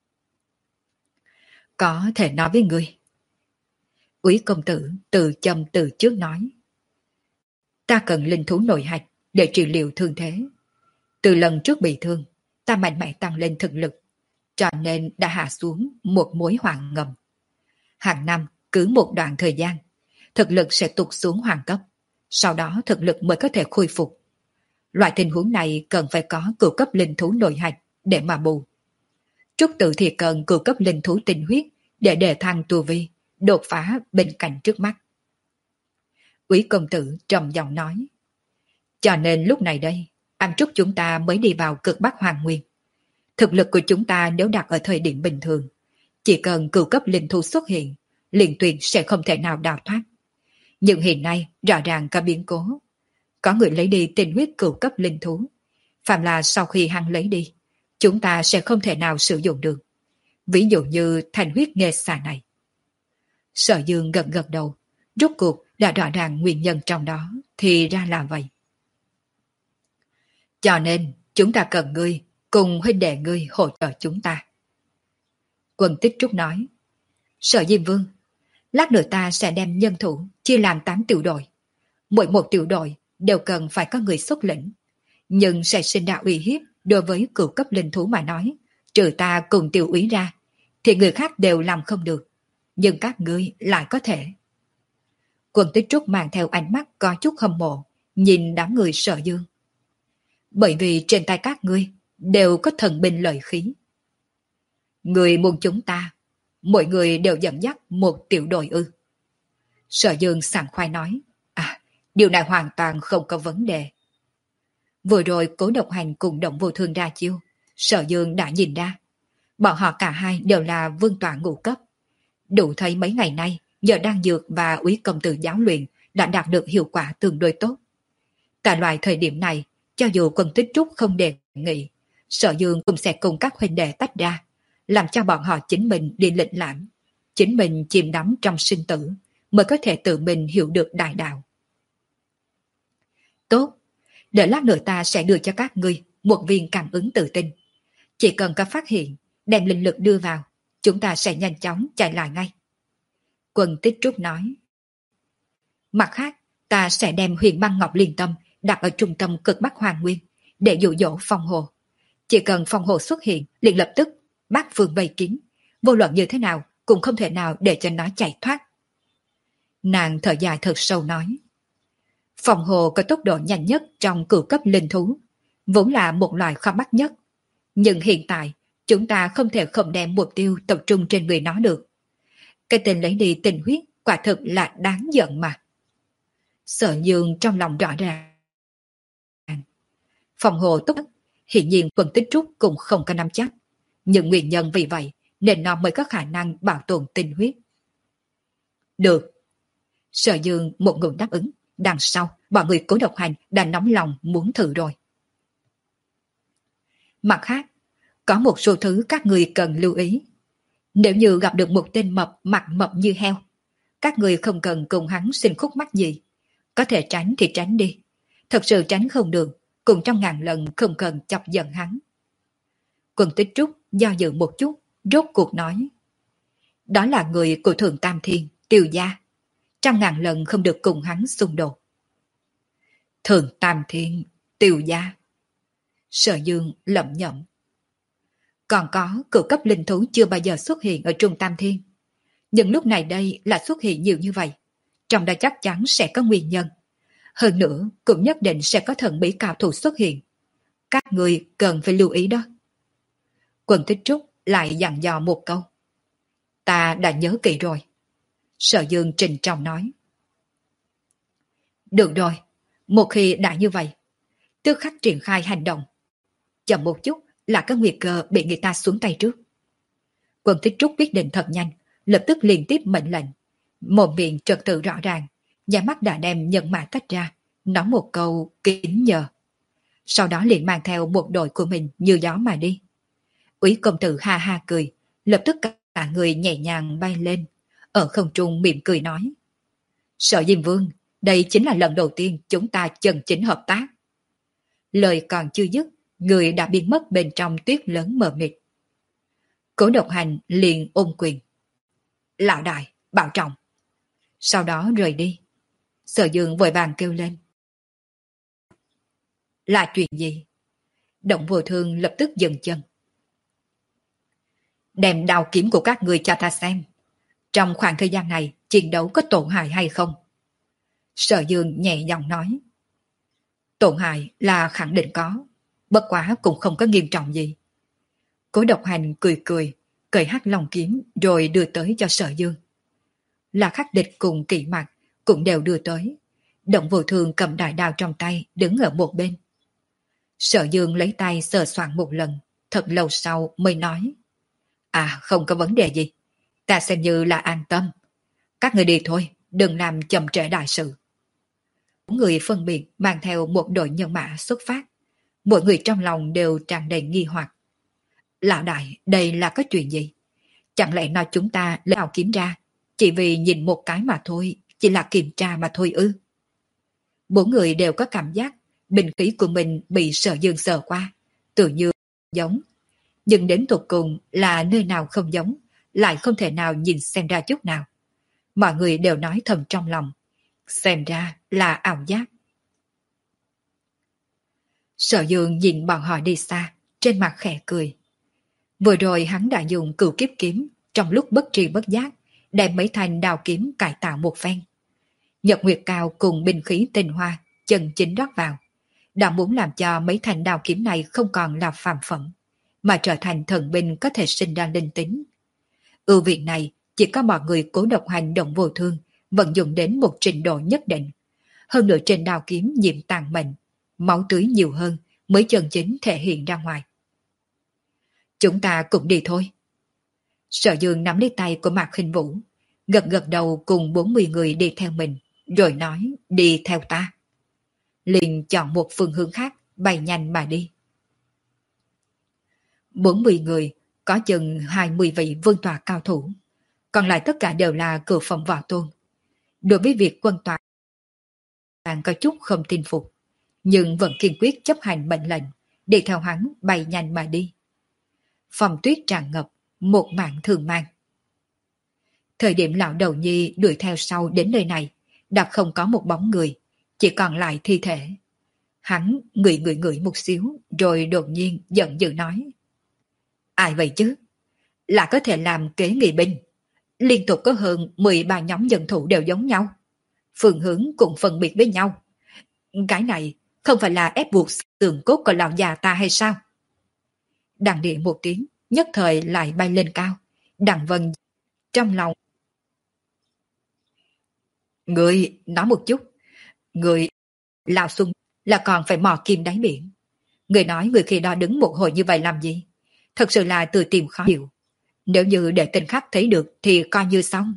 Có thể nói với người. Úy công tử từ châm từ trước nói. Ta cần linh thú nội hạch để trị liệu thương thế. Từ lần trước bị thương, ta mạnh mẽ tăng lên thực lực, cho nên đã hạ xuống một mối hoàng ngầm. Hàng năm, cứ một đoạn thời gian, thực lực sẽ tụt xuống hoàng cấp, sau đó thực lực mới có thể khôi phục. Loại tình huống này cần phải có cửu cấp linh thú nội hạch để mà bù. Trúc tự thì cần cửu cấp linh thú tinh huyết để đề thăng tu vi, đột phá bên cạnh trước mắt. Úy công tử trầm giọng nói. Cho nên lúc này đây, An Trúc chúng ta mới đi vào cực bắc hoàng nguyên. Thực lực của chúng ta nếu đặt ở thời điểm bình thường, chỉ cần cửu cấp linh thú xuất hiện, liền tuyệt sẽ không thể nào đào thoát. Nhưng hiện nay rõ ràng có biến cố. Có người lấy đi tinh huyết cửu cấp linh thú. Phạm là sau khi hắn lấy đi, chúng ta sẽ không thể nào sử dụng được. Ví dụ như thành huyết nghê xà này. Sở Dương gật gật đầu, rốt cuộc đã rõ ràng nguyên nhân trong đó, thì ra là vậy. Cho nên chúng ta cần ngươi cùng huynh đệ ngươi hỗ trợ chúng ta. Quân Tích Trúc nói. Sở Diêm Vương, lát nữa ta sẽ đem nhân thủ chia làm tám tiểu đội. Mỗi một tiểu đội đều cần phải có người xuất lĩnh, nhưng sẽ sinh ra uy hiếp đối với cửu cấp linh thú mà nói. Trừ ta cùng tiểu úy ra, thì người khác đều làm không được, nhưng các ngươi lại có thể. Quân Tích Trúc mang theo ánh mắt có chút hâm mộ, nhìn đám người Sở Dương. Bởi vì trên tay các ngươi đều có thần binh lợi khí. Người muốn chúng ta, mỗi người đều dẫn dắt một tiểu đội ư. Sở Dương sảng khoái nói. À, điều này hoàn toàn không có vấn đề. Vừa rồi Cố Độc Hành cùng Động Vô Thương ra chiêu, Sở Dương đã nhìn ra. Bọn họ cả hai đều là vương tọa ngũ cấp. Đủ thấy mấy ngày nay, nhờ đan dược và úy công tử giáo luyện đã đạt được hiệu quả tương đối tốt. Tại loại thời điểm này, cho dù Quân Tích Trúc không đề nghị, Sở Dương cũng sẽ cùng các huynh đệ tách ra, làm cho bọn họ chính mình đi lịch lãm, chính mình chìm đắm trong sinh tử, mới có thể tự mình hiểu được đại đạo. Tốt, đợi lát nữa ta sẽ đưa cho các ngươi một viên cảm ứng tự tin. Chỉ cần có phát hiện, đem linh lực đưa vào, chúng ta sẽ nhanh chóng chạy lại ngay. Quân Tích Trúc nói. Mặt khác, ta sẽ đem huyền băng ngọc liên tâm đặt ở trung tâm cực bắc hoàng nguyên, để dụ dỗ phong hồ. Chỉ cần phong hồ xuất hiện, liền lập tức bắt phương vây kín, vô luận như thế nào cũng không thể nào để cho nó chạy thoát. Nàng thở dài thật sâu nói. Phong hồ có tốc độ nhanh nhất trong cửu cấp linh thú, vốn là một loài khó bắt nhất. Nhưng hiện tại, chúng ta không thể không đem mục tiêu tập trung trên người nó được. Cái tên lấy đi tình huyết quả thực là đáng giận mà. Sở Dương trong lòng rõ ràng. Phong hồ tốt, hiện nhiên Quân Tích Trúc cũng không có nắm chắc. Nhưng nguyên nhân vì vậy nên nó mới có khả năng bảo tồn tinh huyết. Được. Sở Dương một ngụm đáp ứng. Đằng sau, bọn người Cố Độc Hành đã nóng lòng muốn thử rồi. Mặt khác, có một số thứ các người cần lưu ý. Nếu như gặp được một tên mập mặt mập như heo, các người không cần cùng hắn xin khúc mắc gì. Có thể tránh thì tránh đi. Thật sự tránh không được, cùng trong ngàn lần không cần chọc giận hắn. Quân Tích Trúc do dự một chút, rốt cuộc nói. Đó là người của Thượng Tam Thiên, Tiêu gia. Trăm ngàn lần không được cùng hắn xung đột. Thượng Tam Thiên, Tiêu gia. Sở Dương lẩm nhẩm. Còn có cửu cấp linh thú chưa bao giờ xuất hiện ở Trung Tam Thiên. Nhưng lúc này đây là xuất hiện nhiều như vậy. Trong đó chắc chắn sẽ có nguyên nhân. Hơn nữa cũng nhất định sẽ có thần bí cao thủ xuất hiện. Các người cần phải lưu ý đó. Quân Tích Trúc lại dặn dò một câu. Ta đã nhớ kỹ rồi. Sở Dương trình trọng nói. Được rồi, một khi đã như vậy, tức khắc triển khai hành động. Chậm một chút là có nguy cơ bị người ta xuống tay trước. Quân Tích Trúc quyết định thật nhanh, lập tức liên tiếp mệnh lệnh. Một miệng trật tự rõ ràng, nhà mắt đã đem nhân mã tách ra, nói một câu kính nhờ. Sau đó liền mang theo một đội của mình như gió mà đi. Úy công tử ha ha cười, lập tức cả người nhẹ nhàng bay lên, ở không trung mỉm cười nói. Sở Diêm Vương, đây chính là lần đầu tiên chúng ta chân chính hợp tác. Lời còn chưa dứt, người đã biến mất bên trong tuyết lớn mờ mịt. Cố Độc Hành liền ôm quyền. Lão đại, bảo trọng. Sau đó rời đi. Sở Dương vội vàng kêu lên. Là chuyện gì? Động Vô Thương lập tức dừng chân. Đem đao kiếm của các người cho ta xem. Trong khoảng thời gian này, chiến đấu có tổn hại hay không? Sở Dương nhẹ giọng nói. Tổn hại là khẳng định có, bất quá cũng không có nghiêm trọng gì. Cố Độc Hành cười cười, cởi hắc long kiếm rồi đưa tới cho Sở Dương. Là Khắc Địch cùng Kỵ Mặc cũng đều đưa tới. Động Vô Thương cầm đại đao trong tay đứng ở một bên. Sở Dương lấy tay sờ soạn một lần, thật lâu sau mới nói. À, không có vấn đề gì, ta xem như là an tâm. Các người đi thôi, đừng làm chậm trễ đại sự. Bốn người phân biệt mang theo một đội nhân mã xuất phát. Mỗi người trong lòng đều tràn đầy nghi hoặc. Lão đại, đây là có chuyện gì? Chẳng lẽ nói chúng ta lấy ảo kiếm ra, chỉ vì nhìn một cái mà thôi, chỉ là kiểm tra mà thôi ư? Bốn người đều có cảm giác binh khí của mình bị Sở Dương sờ qua, tự như giống. Nhưng đến tột cùng là nơi nào không giống, lại không thể nào nhìn xem ra chút nào. Mọi người đều nói thầm trong lòng. Xem ra là ảo giác. Sở Dương nhìn bọn họ đi xa, trên mặt khẽ cười. Vừa rồi hắn đã dùng cửu kiếp kiếm, trong lúc bất tri bất giác, đem mấy thanh đao kiếm cải tạo một phen. Nhật Nguyệt Cao cùng binh khí tinh hoa, chân chính rót vào. Đã muốn làm cho mấy thanh đao kiếm này không còn là phàm phẩm, mà trở thành thần binh có thể sinh ra linh tính. Ưu viện này chỉ có mọi người Cố Độc Hành Động Vô Thương vận dụng đến một trình độ nhất định. Hơn nữa trên đao kiếm nhiễm tàn mệnh, máu tưới nhiều hơn mới chân chính thể hiện ra ngoài. Chúng ta cũng đi thôi. Sở Dương nắm lấy tay của Mạc Khinh Vũ, gật gật đầu cùng bốn mươi người đi theo mình, rồi nói đi theo ta. Liền chọn một phương hướng khác, bay nhanh mà đi. bốn mươi người, có chừng hai mươi vị vương tọa cao thủ, còn lại tất cả đều là cửu phẩm võ tôn. Đối với việc quân tọa bạn có chút không tin phục, nhưng vẫn kiên quyết chấp hành mệnh lệnh, đi theo hắn bay nhanh mà đi. Phòng tuyết tràn ngập, một mảng thường mang. Thời điểm lão đầu nhi đuổi theo sau đến nơi này, đã không có một bóng người, chỉ còn lại thi thể. Hắn ngửi ngửi ngửi một xíu, rồi đột nhiên giận dữ nói. Ai vậy chứ? Là có thể làm kế nghị binh. Liên tục có hơn mười ba nhóm dân thủ đều giống nhau. Phương hướng cũng phân biệt với nhau. Cái này không phải là ép buộc tường cốt của lão già ta hay sao? Đằng địa một tiếng, nhất thời lại bay lên cao. Đằng vân trong lòng. Người nói một chút. Người lao xuân là còn phải mò kim đáy biển. Người nói người khi đó đứng một hồi như vậy làm gì? Thật sự là tự tìm khó hiểu. Nếu như để tên khác thấy được thì coi như xong.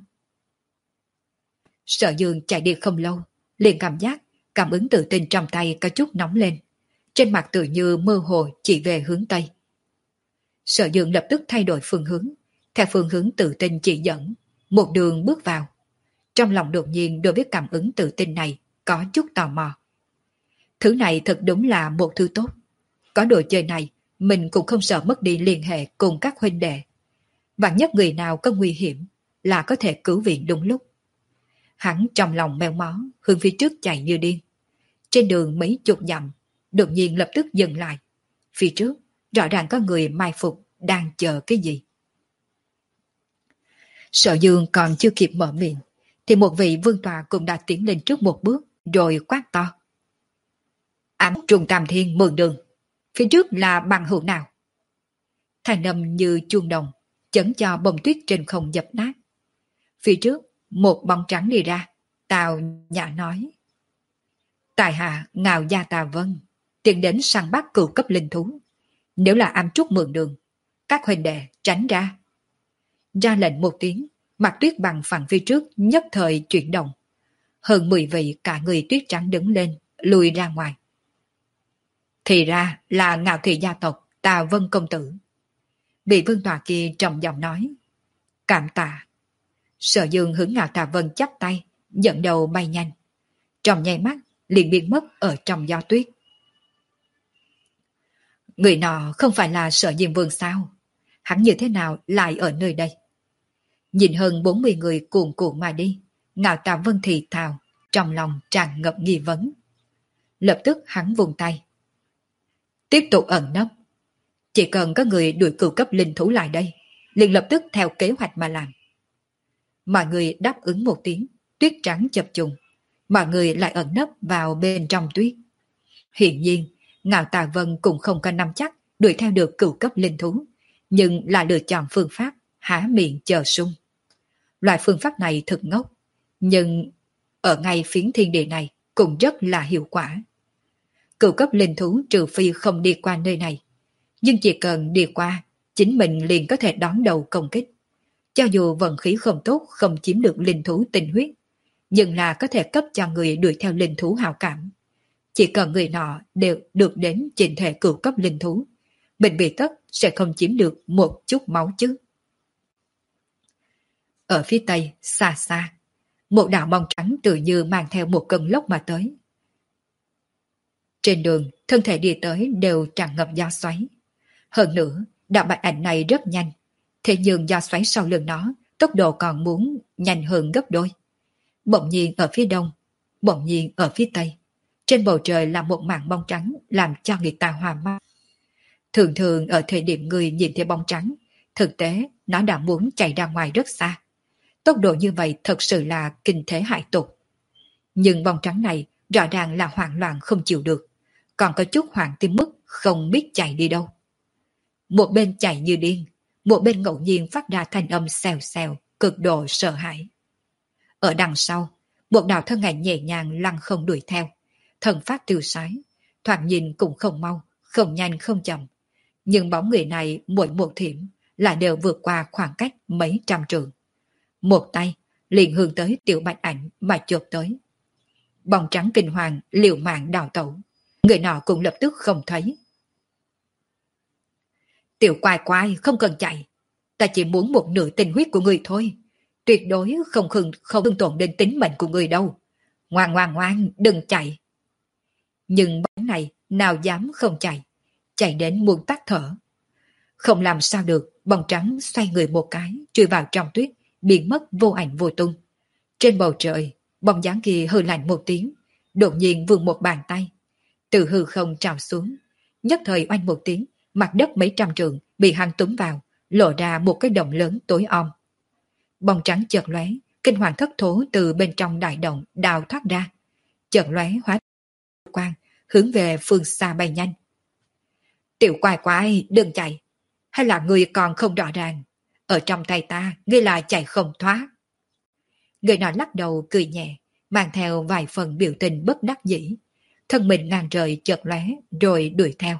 Sở Dương chạy đi không lâu, liền cảm giác cảm ứng tự tin trong tay có chút nóng lên. Trên mặt tự như mơ hồ chỉ về hướng Tây. Sở Dương lập tức thay đổi phương hướng, theo phương hướng tự tin chỉ dẫn, một đường bước vào. Trong lòng đột nhiên đối với cảm ứng tự tin này có chút tò mò. Thứ này thật đúng là một thứ tốt. Có đồ chơi này, mình cũng không sợ mất đi liên hệ cùng các huynh đệ. Vạn nhất người nào có nguy hiểm là có thể cứu viện đúng lúc. Hắn trong lòng meo mó, hướng phía trước chạy như điên. Trên đường mấy chục dặm, đột nhiên lập tức dừng lại. Phía trước, rõ ràng có người mai phục đang chờ cái gì. Sở Dương còn chưa kịp mở miệng, thì một vị vương tọa cũng đã tiến lên trước một bước, rồi quát to. Ám trùng tam thiên mượn đường, phía trước là bằng hữu nào? Thanh âm như chuông đồng, chấn cho bông tuyết trên không dập nát. Phía trước, một bóng trắng đi ra, Tào Nhã nói. Tài hạ ngào gia Tà Vân, tiến đến săn bắt cửu cấp linh thú. Nếu là ám trúc mượn đường, các huynh đệ tránh ra. Ra lệnh một tiếng, mặt tuyết bằng phẳng phía trước nhất thời chuyển động. Hơn mười vị cả người tuyết trắng đứng lên, lùi ra ngoài. Thì ra là ngạo thị gia tộc Tà Vân công tử. Vị vương tọa kia trầm giọng nói. Cảm tạ. Sở Dương hướng Ngạo Tà Vân chắp tay, dẫn đầu bay nhanh. Trong nháy mắt, liền biến mất ở trong gió tuyết. Người nọ không phải là Sở Diêm Vương sao? Hắn như thế nào lại ở nơi đây? Nhìn hơn bốn mươi người cuồn cuộn mà đi, Ngạo Tà Vân thì thào, trong lòng tràn ngập nghi vấn. Lập tức hắn vùng tay. Tiếp tục ẩn nấp. Chỉ cần có người đuổi cửu cấp linh thú lại đây, liền lập tức theo kế hoạch mà làm. Mọi người đáp ứng một tiếng, tuyết trắng chập trùng. Mọi người lại ẩn nấp vào bên trong tuyết. Hiện nhiên, Ngạo Tà Vân cũng không có nắm chắc đuổi theo được cửu cấp linh thú, nhưng là lựa chọn phương pháp há miệng chờ sung. Loại phương pháp này thật ngốc, nhưng ở ngay phiến thiên địa này cũng rất là hiệu quả. Cửu cấp linh thú trừ phi không đi qua nơi này, nhưng chỉ cần đi qua, chính mình liền có thể đón đầu công kích. Cho dù vận khí không tốt không chiếm được linh thú tinh huyết, nhưng là có thể cấp cho người đuổi theo linh thú hào cảm. Chỉ cần người nọ đều được đến trình thể cửu cấp linh thú, mình bị tất sẽ không chiếm được một chút máu chứ. Ở phía tây, xa xa, một đạo bóng trắng tự như mang theo một cơn lốc mà tới. Trên đường, thân thể đi tới đều tràn ngập gió xoáy. Hơn nữa, đạo bạch ảnh này rất nhanh, thế nhưng gió xoáy sau lưng nó, tốc độ còn muốn nhanh hơn gấp đôi. Bỗng nhiên ở phía đông, bỗng nhiên ở phía tây, trên bầu trời là một mảng bóng trắng làm cho người ta hoa mắt. Thường thường ở thời điểm người nhìn thấy bóng trắng, thực tế nó đã muốn chạy ra ngoài rất xa. Tốc độ như vậy thật sự là kinh thế hại tục. Nhưng bóng trắng này rõ ràng là hoảng loạn không chịu được, còn có chút hoảng tim mức không biết chạy đi đâu. Một bên chạy như điên, một bên ngẫu nhiên phát ra thanh âm xèo xèo, cực độ sợ hãi. Ở đằng sau, một đạo thân ảnh nhẹ nhàng lăn không đuổi theo, thần phát tiêu sái, thoạt nhìn cũng không mau, không nhanh không chậm. Nhưng bóng người này mỗi một thiểm lại đều vượt qua khoảng cách mấy trăm trượng. Một tay liền hướng tới tiểu bạch ảnh mà chộp tới. Bóng trắng kinh hoàng liều mạng đào tẩu, người nọ cũng lập tức không thấy. Tiểu quài quài không cần chạy, ta chỉ muốn một nửa tinh huyết của người thôi, tuyệt đối không khừng không thương tổn đến tính mệnh của người đâu. Ngoan ngoan ngoan, đừng chạy. Nhưng bóng này nào dám không chạy, chạy đến muốn tắt thở. Không làm sao được, bóng trắng xoay người một cái, chui vào trong tuyết, biến mất vô ảnh vô tung. Trên bầu trời, bóng dáng kia hừ lạnh một tiếng, đột nhiên vươn một bàn tay, từ hư không trào xuống, nhất thời oanh một tiếng, mặt đất mấy trăm trượng bị hắn túm vào, lộ ra một cái động lớn tối om. Bóng trắng chợt lóe, kinh hoàng thất thố từ bên trong đại động đào thoát ra, chợt lóe hóa quang, hướng về phương xa bay nhanh. Tiểu quài quái, đừng chạy, hay là người còn không rõ ràng, ở trong tay ta, ngươi là chạy không thoát. Người nọ lắc đầu cười nhẹ, mang theo vài phần biểu tình bất đắc dĩ, thân mình ngang trời chợt lóe rồi đuổi theo.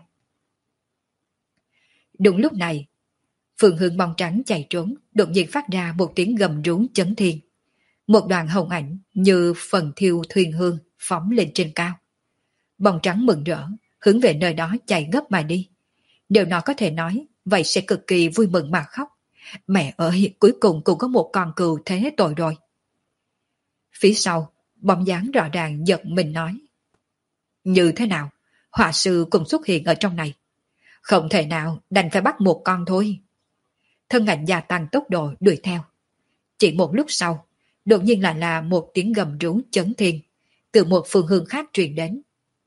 Đúng lúc này, phương hướng bóng trắng chạy trốn, đột nhiên phát ra một tiếng gầm rú chấn thiên. Một đoàn hồng ảnh như phần thiêu thuyền hương phóng lên trên cao. Bóng trắng mừng rỡ, hướng về nơi đó chạy gấp mà đi. Điều nó có thể nói, vậy sẽ cực kỳ vui mừng mà khóc. Mẹ ơi, cuối cùng cũng có một con cừu thế tội rồi. Phía sau, bóng dáng rõ ràng giật mình nói. Như thế nào? Họa sư cùng xuất hiện ở trong này. Không thể nào, đành phải bắt một con thôi. Thân ảnh gia tăng tốc độ đuổi theo. Chỉ một lúc sau, đột nhiên lại là một tiếng gầm rú chấn thiên, từ một phương hướng khác truyền đến.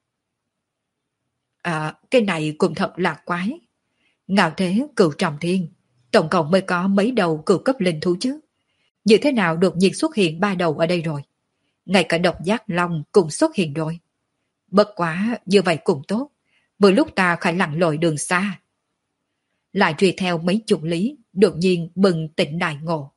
À, cái này cũng thật là quái. Ngạo thế cửu trọng thiên, tổng cộng mới có mấy đầu cửu cấp linh thú chứ. Như thế nào đột nhiên xuất hiện ba đầu ở đây rồi? Ngay cả độc giác long cũng xuất hiện rồi. Bất quá, như vậy cũng tốt. Vừa lúc ta phải lặn lội đường xa. Lại truy theo mấy chục lý, đột nhiên bừng tỉnh đại ngộ.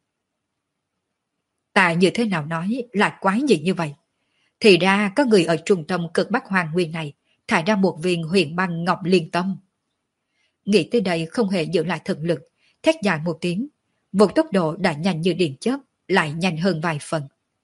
Ta như thế nào nói là quái gì như vậy? Thì ra có người ở trung tâm cực bắc hoàng nguyên này thải ra một viên huyền băng ngọc liên tâm. Nghĩ tới đây không hề giữ lại thực lực, thét dài một tiếng, một tốc độ đã nhanh như điện chớp, lại nhanh hơn vài phần.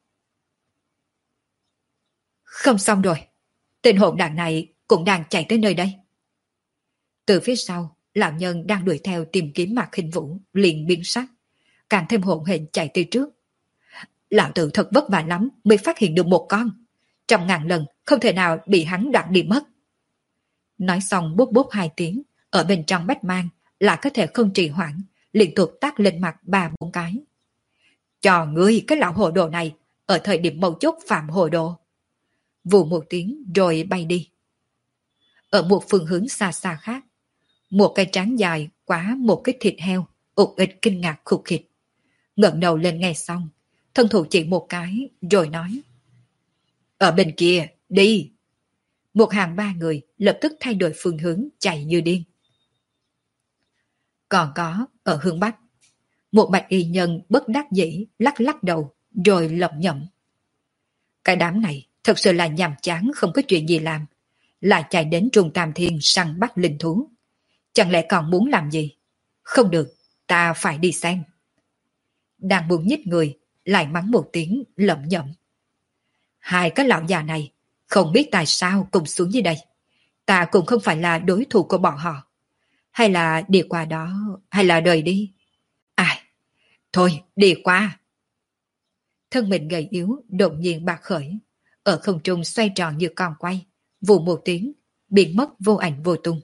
Không xong rồi, tên hỗn đản này cũng đang chạy tới nơi đây. Từ phía sau, lão nhân đang đuổi theo tìm kiếm Mạc Khinh Vũ liền biến sắc, càng thêm hỗn hển chạy tới trước. Lão tử thật vất vả lắm mới phát hiện được một con, trăm ngàn lần không thể nào bị hắn đoạt đi mất. Nói xong bốp bốp hai tiếng, ở bên trong bách mang là có thể không trì hoãn, liên tục tát lên mặt ba bốn cái. Cho ngươi cái lão hồ đồ này, ở thời điểm mấu chốt phạm hồ đồ. Vù một tiếng rồi bay đi. Ở một phương hướng xa xa khác, một cây trán dài quá một cái thịt heo, ụt ịch kinh ngạc khục khịch. Ngẩng đầu lên nghe xong, thân thủ chỉ một cái rồi nói. Ở bên kia, đi. Một hàng ba người lập tức thay đổi phương hướng chạy như điên. Còn có ở hướng bắc, một bạch y nhân bất đắc dĩ lắc lắc đầu rồi lẩm nhẩm. Cái đám này thật sự là nhàm chán không có chuyện gì làm, lại chạy đến Trung Tam Thiên săn bắt linh thú. Chẳng lẽ còn muốn làm gì? Không được, ta phải đi xem. Đang buồn nhích người, lại mắng một tiếng lẩm nhẩm. Hai cái lão già này không biết tại sao cùng xuống dưới đây. Ta cũng không phải là đối thủ của bọn họ. Hay là đi qua đó, hay là rời đi. Ai? Thôi, đi qua. Thân mình gầy yếu, đột nhiên bạc khởi. Ở không trung xoay tròn như con quay. Vù một tiếng, biến mất vô ảnh vô tung.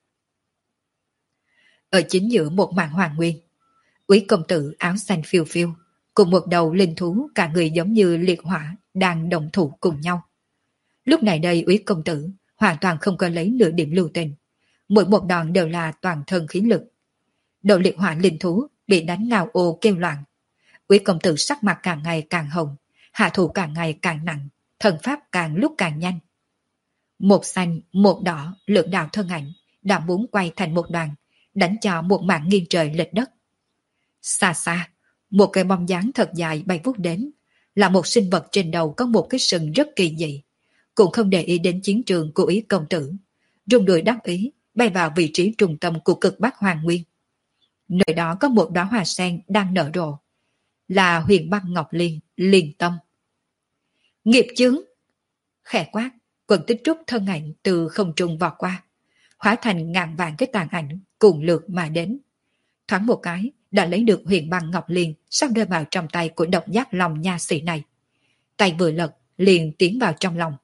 Ở chính giữa một màn hoàng nguyên, Úy công tử áo xanh phiêu phiêu, cùng một đầu linh thú cả người giống như liệt hỏa đang đồng thủ cùng nhau. Lúc này đây Úy công tử hoàn toàn không có lấy nửa điểm lưu tình, mỗi một đòn đều là toàn thân khí lực. Đầu liệt hỏa linh thú bị đánh ngao ô kêu loạn. Úy công tử sắc mặt càng ngày càng hồng, hạ thủ càng ngày càng nặng, thần pháp càng lúc càng nhanh. Một xanh, một đỏ, lượng đạo thân ảnh đã muốn quay thành một đoàn, đánh cho một mạng nghiêng trời lệch đất. Xa xa, một cái bóng dáng thật dài bay vút đến, là một sinh vật trên đầu có một cái sừng rất kỳ dị, cũng không để ý đến chiến trường của Úy công tử, rung đuổi đắc ý bay vào vị trí trung tâm của cực bắc hoàng nguyên. Nơi đó có một đóa hoa sen đang nở rộ, là huyền băng ngọc liên, liên tâm. Nghiệp chướng! Khẽ quát, Quần Tích Trúc thân ảnh từ không trung vọt qua, hóa thành ngàn vạn cái tàn ảnh cùng lượt mà đến. Thoáng một cái đã lấy được huyền băng ngọc liên sắp rơi vào trong tay của độc giác lòng nha sĩ này. Tay vừa lật liền tiến vào trong lòng.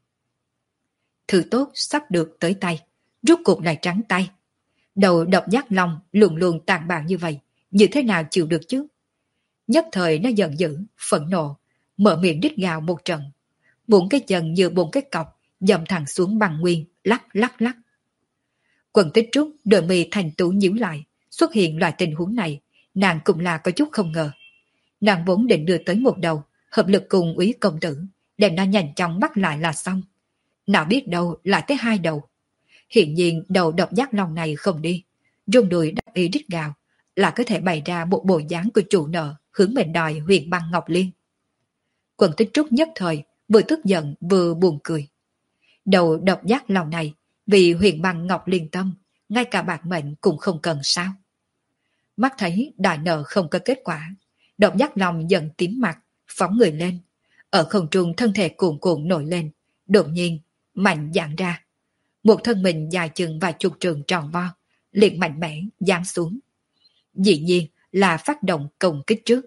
Thứ tốt sắp được tới tay, rút cuộc lại trắng tay. Đầu độc giác lòng luôn luôn tàn bạo như vậy, như thế nào chịu được chứ? Nhất thời nó giận dữ, phẫn nộ, mở miệng rít gào một trận. Bốn cái chân như bốn cái cọc dầm thẳng xuống bằng nguyên, lắc lắc lắc. Quần Tích Trúc đôi mi thành tú nhíu lại, xuất hiện loại tình huống này, nàng cũng là có chút không ngờ. Nàng vốn định đưa tới một đầu, hợp lực cùng Úy công tử, đem nó nhanh chóng bắt lại là xong. Nào biết đâu lại tới hai đầu. Hiện nhiên đầu độc giác long này không đi, rung đùi đắc ý rít gào, là có thể bày ra một bộ dáng của chủ nợ hướng mình đòi huyền băng ngọc liên. Quần Tích Trúc nhất thời vừa tức giận vừa buồn cười. Đầu độc giác long này vì huyền băng ngọc liên tâm, ngay cả bạc mệnh cũng không cần sao. Mắt thấy đòi nợ không có kết quả, độc giác long giận tím mặt, phóng người lên. Ở không trung thân thể cuồn cuộn nổi lên, đột nhiên mạnh dạn ra. Một thân mình dài chừng vài chục trường tròn vo, liền mạnh mẽ giáng xuống. Dĩ nhiên là phát động công kích trước.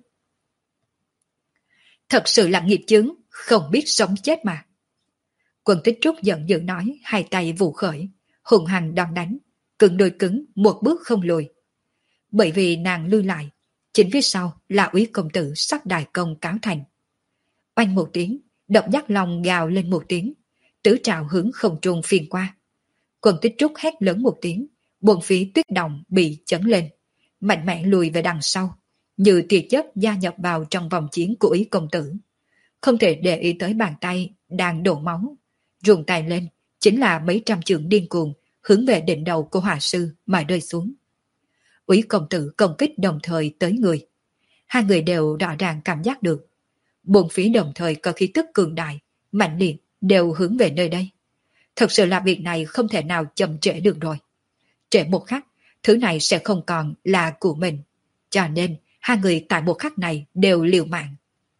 Thật sự là nghiệp chướng, không biết sống chết mà. Quần Tích Trúc giận dữ nói, hai tay vụ khởi, hùng hành đòn đánh, cứng đôi cứng, một bước không lùi. Bởi vì nàng lui lại, chính phía sau là Úy công tử sắc đài công cáo thành. Oanh một tiếng, độc giác long gào lên một tiếng, tứ trào hướng không trung phiên qua. Quần Tích Trúc hét lớn một tiếng, buồn phí tuyết đồng bị chấn lên, mạnh mẽ lùi về đằng sau, như tia chớp gia nhập vào trong vòng chiến của Úy công tử. Không thể để ý tới bàn tay đang đổ máu, ruồng tay lên chính là mấy trăm chưởng điên cuồng hướng về đỉnh đầu của hỏa sư mà rơi xuống. Úy công tử công kích đồng thời tới người, hai người đều rõ ràng cảm giác được bốn phía đồng thời có khí tức cường đại mạnh liệt đều hướng về nơi đây. Thật sự là việc này không thể nào chậm trễ được rồi. Trễ một khắc, thứ này sẽ không còn là của mình, cho nên hai người tại một khắc này đều liều mạng.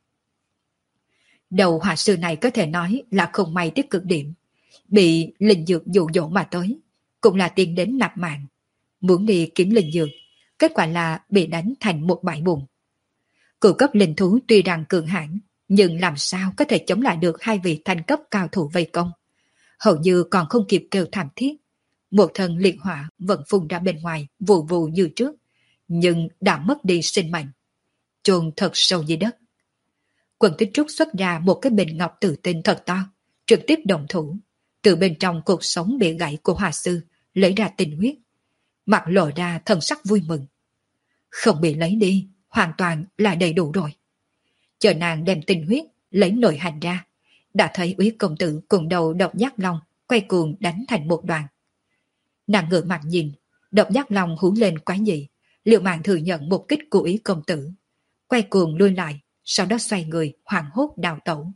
Đầu hỏa sư này có thể nói là không may tiếp cực điểm, bị linh dược dụ dỗ mà tới, cũng là tiền đến nạp mạng. muốn đi kiếm linh dược, kết quả là bị đánh thành một bãi bùn. Cửu cấp linh thú tuy rằng cường hãn, nhưng làm sao có thể chống lại được hai vị thanh cấp cao thủ vây công. Hầu như còn không kịp kêu thảm thiết. Một thân liệt hỏa vẫn phun ra bên ngoài, vù vù như trước, nhưng đã mất đi sinh mệnh, chôn thật sâu dưới đất. Quần Tích Trúc xuất ra một cái bình ngọc tử tinh thật to, trực tiếp động thủ, từ bên trong cuộc sống bị gãy của hòa sư lấy ra tinh huyết, mặt lộ ra thần sắc vui mừng. Không bị lấy đi, hoàn toàn là đầy đủ rồi. Chờ nàng đem tinh huyết lấy nội hành ra, đã thấy Úy công tử cùng đầu độc giác long quay cuồng đánh thành một đoàn. Nàng ngửa mặt nhìn, độc giác long hú lên quái dị, liệu mạng thừa nhận một kích của Úy công tử, quay cuồng lui lại, sau đó xoay người hoảng hốt đào tẩu.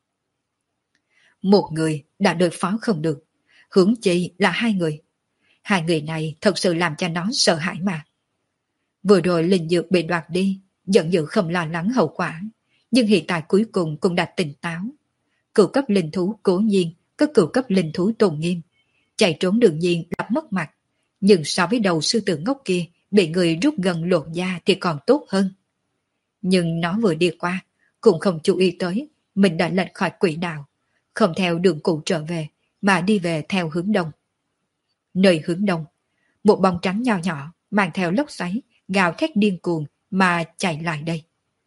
Một người đã đối phó không được, huống chi là hai người. Hai người này thật sự làm cho nó sợ hãi mà. Vừa rồi linh dược bị đoạt đi, giận dữ không lo lắng hậu quả, nhưng hiện tại cuối cùng cũng đã tỉnh táo. Cửu cấp linh thú cố nhiên có cửu cấp linh thú tôn nghiêm, chạy trốn đương nhiên là mất mặt, nhưng so với đầu sư tử ngốc kia bị người rút gần lột da thì còn tốt hơn. Nhưng nó vừa đi qua, cũng không chú ý tới mình đã lệch khỏi quỹ đạo, không theo đường cũ trở về, mà đi về theo hướng đông. Nơi hướng đông, một bóng trắng nho nhỏ mang theo lốc xoáy, gào thét điên cuồng mà chạy lại đây.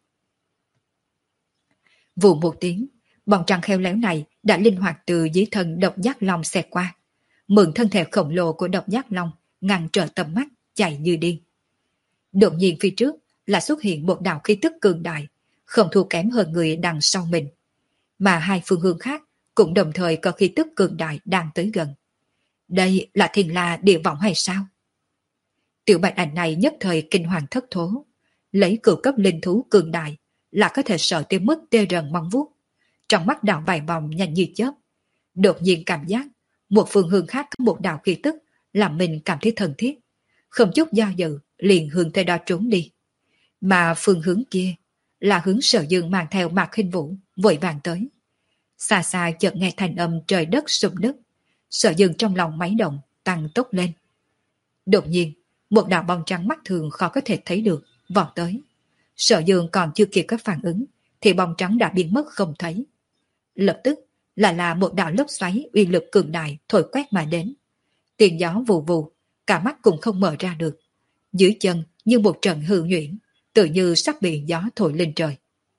Vụ một tiếng, bóng trắng khéo léo này đã linh hoạt từ dưới thân độc giác long xẹt qua, mượn thân thể khổng lồ của độc giác long ngăn trở tầm mắt, chạy như điên. Đột nhiên phía trước là xuất hiện một đạo khí tức cường đại, không thua kém hơn người đằng sau mình, mà hai phương hướng khác cũng đồng thời có khí tức cường đại đang tới gần. Đây là Thiên La Địa Võng hay sao? Tiểu bạch ảnh này nhất thời kinh hoàng thất thố, lấy cửu cấp linh thú cường đại là có thể sợ tới mức tê rần mong vuốt, trong mắt đảo vài vòng nhanh như chớp, đột nhiên cảm giác một phương hướng khác có một đạo khí tức làm mình cảm thấy thân thiết, không chút do dự liền hướng tới đó trốn đi. Mà phương hướng kia là hướng Sở Dương mang theo Mạc Hinh Vũ vội vàng tới. Xa xa chợt nghe thanh âm trời đất sụp nứt, Sở Dương trong lòng máy động, tăng tốc lên. Đột nhiên, một đạo bóng trắng mắt thường khó có thể thấy được vọt tới. Sở Dương còn chưa kịp có phản ứng thì bóng trắng đã biến mất không thấy. Lập tức là là một đạo lốc xoáy uy lực cường đại thổi quét mà đến. Tiền gió vù vù, cả mắt cũng không mở ra được. Dưới chân như một trận hư nhuyễn, tự như sắp bị gió thổi lên trời.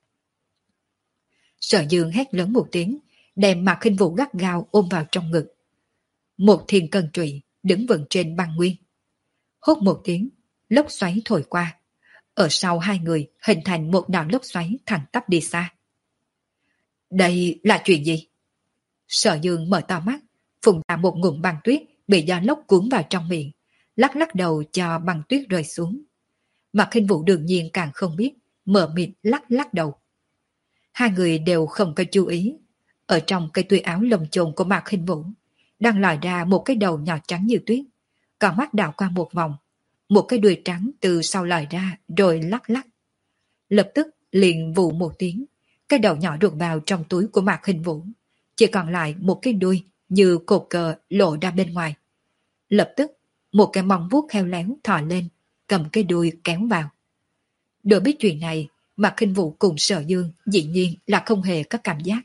Sở Dương hét lớn một tiếng, đem Mạc Hinh Vũ gắt gao ôm vào trong ngực. Một thiên cân trụy đứng vững trên băng nguyên. Hốt một tiếng, lốc xoáy thổi qua. Ở sau hai người hình thành một đạo lốc xoáy thẳng tắp đi xa. Đây là chuyện gì? Sở Dương mở to mắt, phun ra một ngụm băng tuyết bị gió lốc cuốn vào trong miệng, lắc lắc đầu cho băng tuyết rơi xuống. Mạc Hinh Vũ đương nhiên càng không biết, mở miệng lắc lắc đầu. Hai người đều không có chú ý. Ở trong cây tuy áo lồng chồn của Mạc Hinh Vũ đang lòi ra một cái đầu nhỏ trắng như tuyết, còn mắt đảo qua một vòng, một cái đuôi trắng từ sau lòi ra rồi lắc lắc. Lập tức liền vụ một tiếng, cái đầu nhỏ ruột vào trong túi của Mạc Hinh Vũ, chỉ còn lại một cái đuôi như cột cờ lộ ra bên ngoài. Lập tức một cái móng vuốt khéo léo thò lên, cầm cái đuôi kéo vào. Đối biết chuyện này, Mạc Hinh Vũ cùng Sở Dương dĩ nhiên là không hề có cảm giác.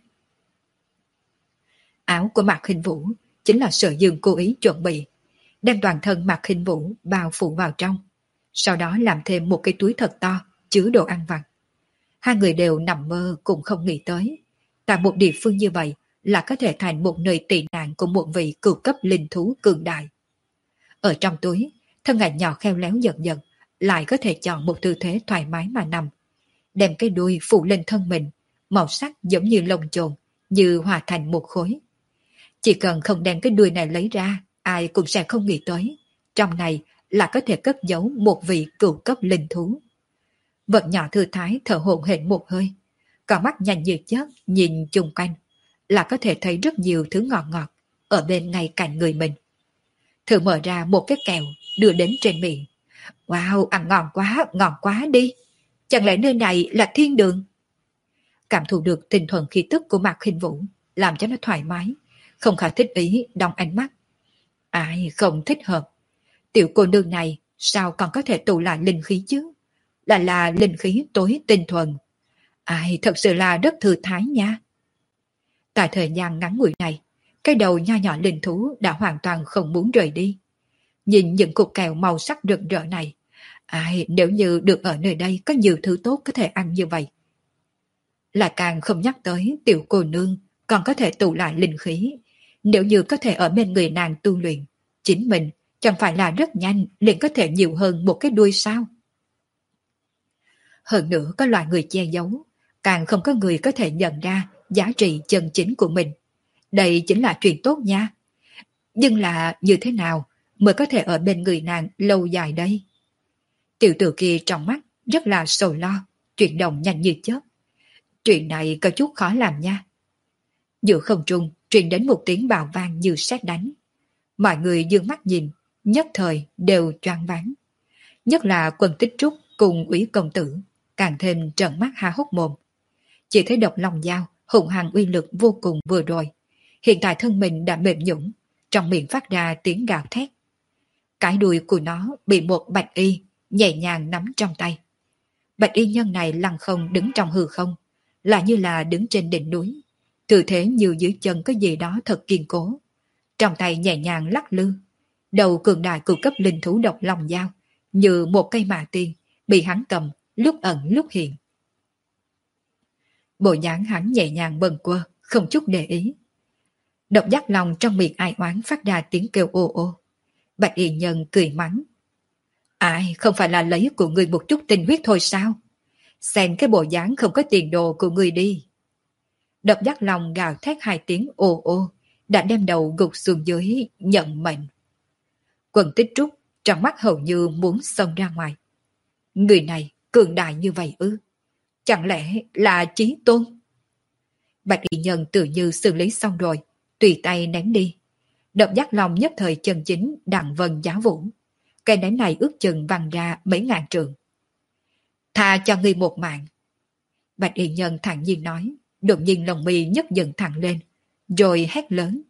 Áo của Mạc Hinh Vũ chính là Sở Dương cố ý chuẩn bị, đem toàn thân Mạc Hinh Vũ bao phủ vào trong, sau đó làm thêm một cái túi thật to chứa đồ ăn vặt. Hai người đều nằm mơ cũng không nghĩ tới, tại một địa phương như vậy là có thể thành một nơi tị nạn của một vị cửu cấp linh thú cường đại. Ở trong túi, thân ảnh nhỏ khéo léo giật giật, lại có thể chọn một tư thế thoải mái mà nằm, đem cái đuôi phủ lên thân mình, màu sắc giống như lông chồn, như hòa thành một khối. Chỉ cần không đem cái đuôi này lấy ra, ai cũng sẽ không nghĩ tới, trong này là có thể cất giấu một vị cửu cấp linh thú. Vật nhỏ thư thái thở hổn hển một hơi, còn mắt nhanh như chớp nhìn chung quanh, là có thể thấy rất nhiều thứ ngọt ngọt ở bên ngay cạnh người mình. Thử mở ra một cái kẹo đưa đến trên miệng. Wow, ăn ngon quá, ngon quá đi. Chẳng lẽ nơi này là thiên đường? Cảm thụ được tinh thuần khí tức của Mạc Hinh Vũ, làm cho nó thoải mái, không khỏi thích ý đong ánh mắt. Ai không thích hợp. Tiểu cô nương này sao còn có thể tụ lại linh khí chứ? Là là linh khí tối tinh thuần. Ai thật sự là rất thư thái nha. Tại thời gian ngắn ngủi này, cái đầu nho nhỏ linh thú đã hoàn toàn không muốn rời đi. Nhìn những cục kẹo màu sắc rực rỡ này, ai nếu như được ở nơi đây có nhiều thứ tốt có thể ăn như vậy. Là càng không nhắc tới tiểu cô nương còn có thể tụ lại linh khí. Nếu như có thể ở bên người nàng tu luyện, chính mình chẳng phải là rất nhanh liền có thể nhiều hơn một cái đuôi sao? Hơn nữa có loại người che giấu, càng không có người có thể nhận ra giá trị chân chính của mình. Đây chính là chuyện tốt nha. Nhưng là như thế nào mới có thể ở bên người nàng lâu dài đây? Tiểu tử kia trong mắt rất là sầu lo, chuyển động nhanh như chớp. Chuyện này có chút khó làm nha. Giữa không trung truyền đến một tiếng bào vang như sét đánh. Mọi người dương mắt nhìn, nhất thời đều choáng váng. Nhất là Quân Tích Trúc cùng Úy công tử, càng thêm trợn mắt há hốc mồm. Chỉ thấy độc long dao hùng hằng uy lực vô cùng vừa rồi. Hiện tại thân mình đã mềm nhũn, trong miệng phát ra tiếng gào thét. Cái đuôi của nó bị một bạch y nhẹ nhàng nắm trong tay. Bạch y nhân này lăng không đứng trong hư không, là như là đứng trên đỉnh núi. Tư thế như dưới chân có gì đó thật kiên cố. Trong tay nhẹ nhàng lắc lư. Đầu cường đại của cấp linh thú độc long dao như một cây mạ tiên bị hắn cầm lúc ẩn lúc hiện. Bộ dáng hắn nhẹ nhàng bần quơ, không chút để ý. Độc giác lòng trong miệng ai oán phát ra tiếng kêu ô ô. Bạch y nhân cười mắng. Ai không phải là lấy của người một chút tinh huyết thôi sao? Xem cái bộ dáng không có tiền đồ của người đi. Độc giác lòng gào thét hai tiếng ô ô, đã đem đầu gục xuống dưới nhận mệnh. Quân Tích Trúc trong mắt hầu như muốn xông ra ngoài. Người này cường đại như vậy ư? Chẳng lẽ là Chí Tôn? Bạch y nhân tự như xử lý xong rồi, tùy tay ném đi. Độc giác lòng nhất thời chân chính đặng vân giá vũ. Cây ném này ước chừng văng ra mấy ngàn trượng. Tha cho ngươi một mạng. Bạch y nhân thản nhiên nói, đột nhiên lồng mi nhấc dần thẳng lên, rồi hét lớn.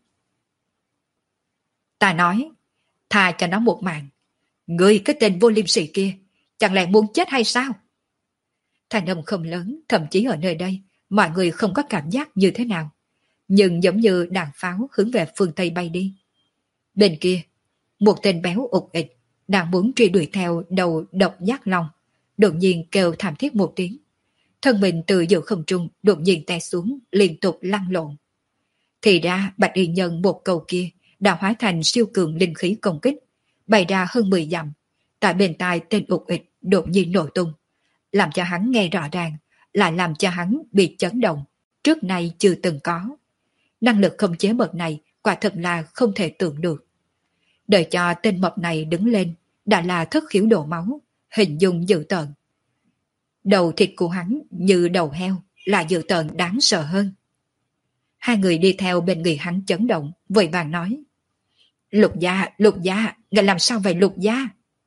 Ta nói, tha cho nó một mạng. Ngươi cái tên vô liêm sỉ kia, chẳng lẽ muốn chết hay sao? Thanh âm không lớn, thậm chí ở nơi đây, mọi người không có cảm giác như thế nào. Nhưng giống như đạn pháo hướng về phương Tây bay đi. Bên kia, một tên béo ụt ịch đang muốn truy đuổi theo đầu độc giác long, đột nhiên kêu thảm thiết một tiếng. Thân mình từ giữa không trung đột nhiên té xuống, liên tục lăn lộn. Thì ra bạch y nhân một câu kia đã hóa thành siêu cường linh khí công kích, bày ra hơn mười dặm. Tại bên tai tên ụt ịch đột nhiên nổ tung, làm cho hắn nghe rõ ràng, lại làm cho hắn bị chấn động, trước nay chưa từng có. Năng lực không chế bậc này quả thật là không thể tưởng được. Đợi cho tên mập này đứng lên, đã là thất khiếu đổ máu, hình dung dữ tợn. Đầu thịt của hắn như đầu heo, là dữ tợn đáng sợ hơn. Hai người đi theo bên người hắn chấn động, vội vàng nói. Lục gia, lục gia, ngài làm sao vậy lục gia?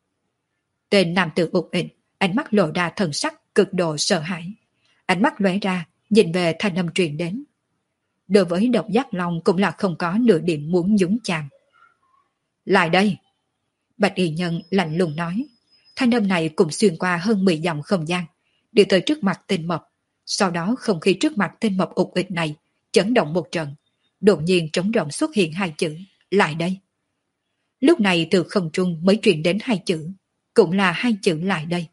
Tên nam tử ụt ịch, ánh mắt lộ ra thần sắc cực độ sợ hãi. Ánh mắt lóe ra, nhìn về thanh âm truyền đến. Đối với độc giác long cũng là không có nửa điểm muốn nhúng chàm. Lại đây! Bạch y nhân lạnh lùng nói. Thanh âm này cũng xuyên qua hơn mười dặm không gian, đi tới trước mặt tên mập. Sau đó không khí trước mặt tên mập ụt ịch này chấn động một trận, đột nhiên trống rỗng xuất hiện hai chữ, lại đây. Lúc này từ không trung mới truyền đến hai chữ, cũng là hai chữ lại đây.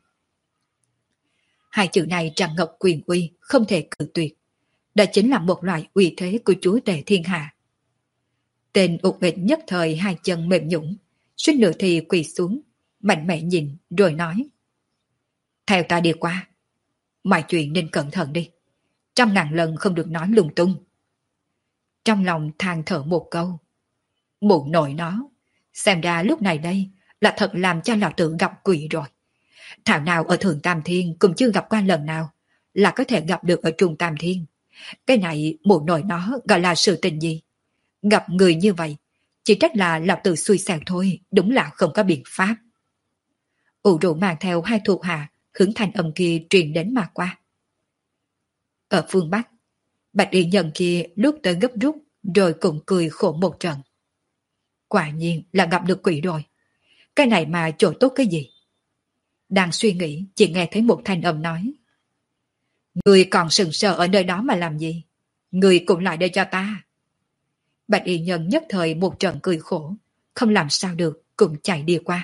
Hai chữ này tràn ngập quyền uy, không thể cự tuyệt. Đó chính là một loại uy thế của chúa tể thiên hạ. Tên ụt ịch nhất thời hai chân mềm nhũn, suýt nữa thì quỳ xuống, mạnh mẽ nhìn rồi nói. Theo ta đi qua. Mọi chuyện nên cẩn thận đi. Trăm ngàn lần không được nói lung tung. Trong lòng than thở một câu. Mụ nội nó, xem ra lúc này đây là thật làm cho lão tử gặp quỷ rồi. Thảo nào ở Thượng Tam Thiên cũng chưa gặp qua lần nào, là có thể gặp được ở Trung Tam Thiên. Cái này mụ nội nó gọi là sự tình gì? Gặp người như vậy, chỉ trách là lão tử xui xẻo thôi, đúng là không có biện pháp. Ủ rũ mang theo hai thuộc hạ, hướng thanh âm kia truyền đến mà qua. Ở phương Bắc, bạch y nhân kia lúc tới gấp rút, rồi cũng cười khổ một trận. Quả nhiên là gặp được quỷ rồi. Cái này mà chỗ tốt cái gì? Đang suy nghĩ, chỉ nghe thấy một thanh âm nói. Người còn sừng sờ ở nơi đó mà làm gì? Người cũng lại đây cho ta. Bạch y nhân nhất thời một trận cười khổ, không làm sao được, cũng chạy đi qua.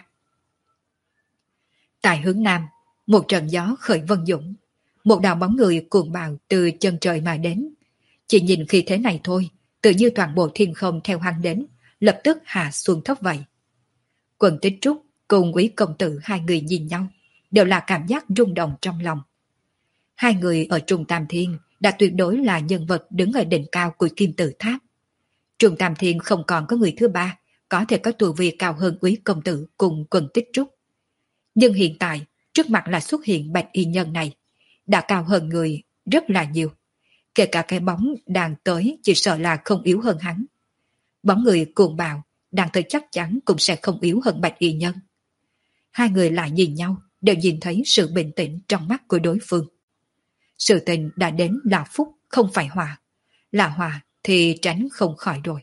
Tại hướng nam, một trận gió khởi vân dũng, một đạo bóng người cuồng bạo từ chân trời mà đến. Chỉ nhìn khi thế này thôi, tự như toàn bộ thiên không theo hắn đến, lập tức hạ xuống thấp vậy. Quần Tích Trúc cùng Quý công tử hai người nhìn nhau, đều là cảm giác rung động trong lòng. Hai người ở Trung Tam Thiên đã tuyệt đối là nhân vật đứng ở đỉnh cao của Kim Tự Tháp. Trung Tam Thiên không còn có người thứ ba có thể có tu vi cao hơn Quý công tử cùng Quần Tích Trúc. Nhưng hiện tại, trước mặt là xuất hiện bạch y nhân này, đã cao hơn người rất là nhiều. Kể cả cái bóng đang tới chỉ sợ là không yếu hơn hắn. Bóng người cuồng bạo, đang tới chắc chắn cũng sẽ không yếu hơn bạch y nhân. Hai người lại nhìn nhau, đều nhìn thấy sự bình tĩnh trong mắt của đối phương. Sự tình đã đến là phúc, không phải hòa. Là hòa thì tránh không khỏi rồi.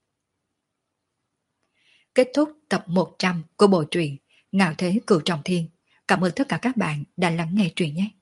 Kết thúc tập một trăm của bộ truyện Ngạo Thế Cửu Trọng Thiên. Cảm ơn tất cả các bạn đã lắng nghe truyện nhé.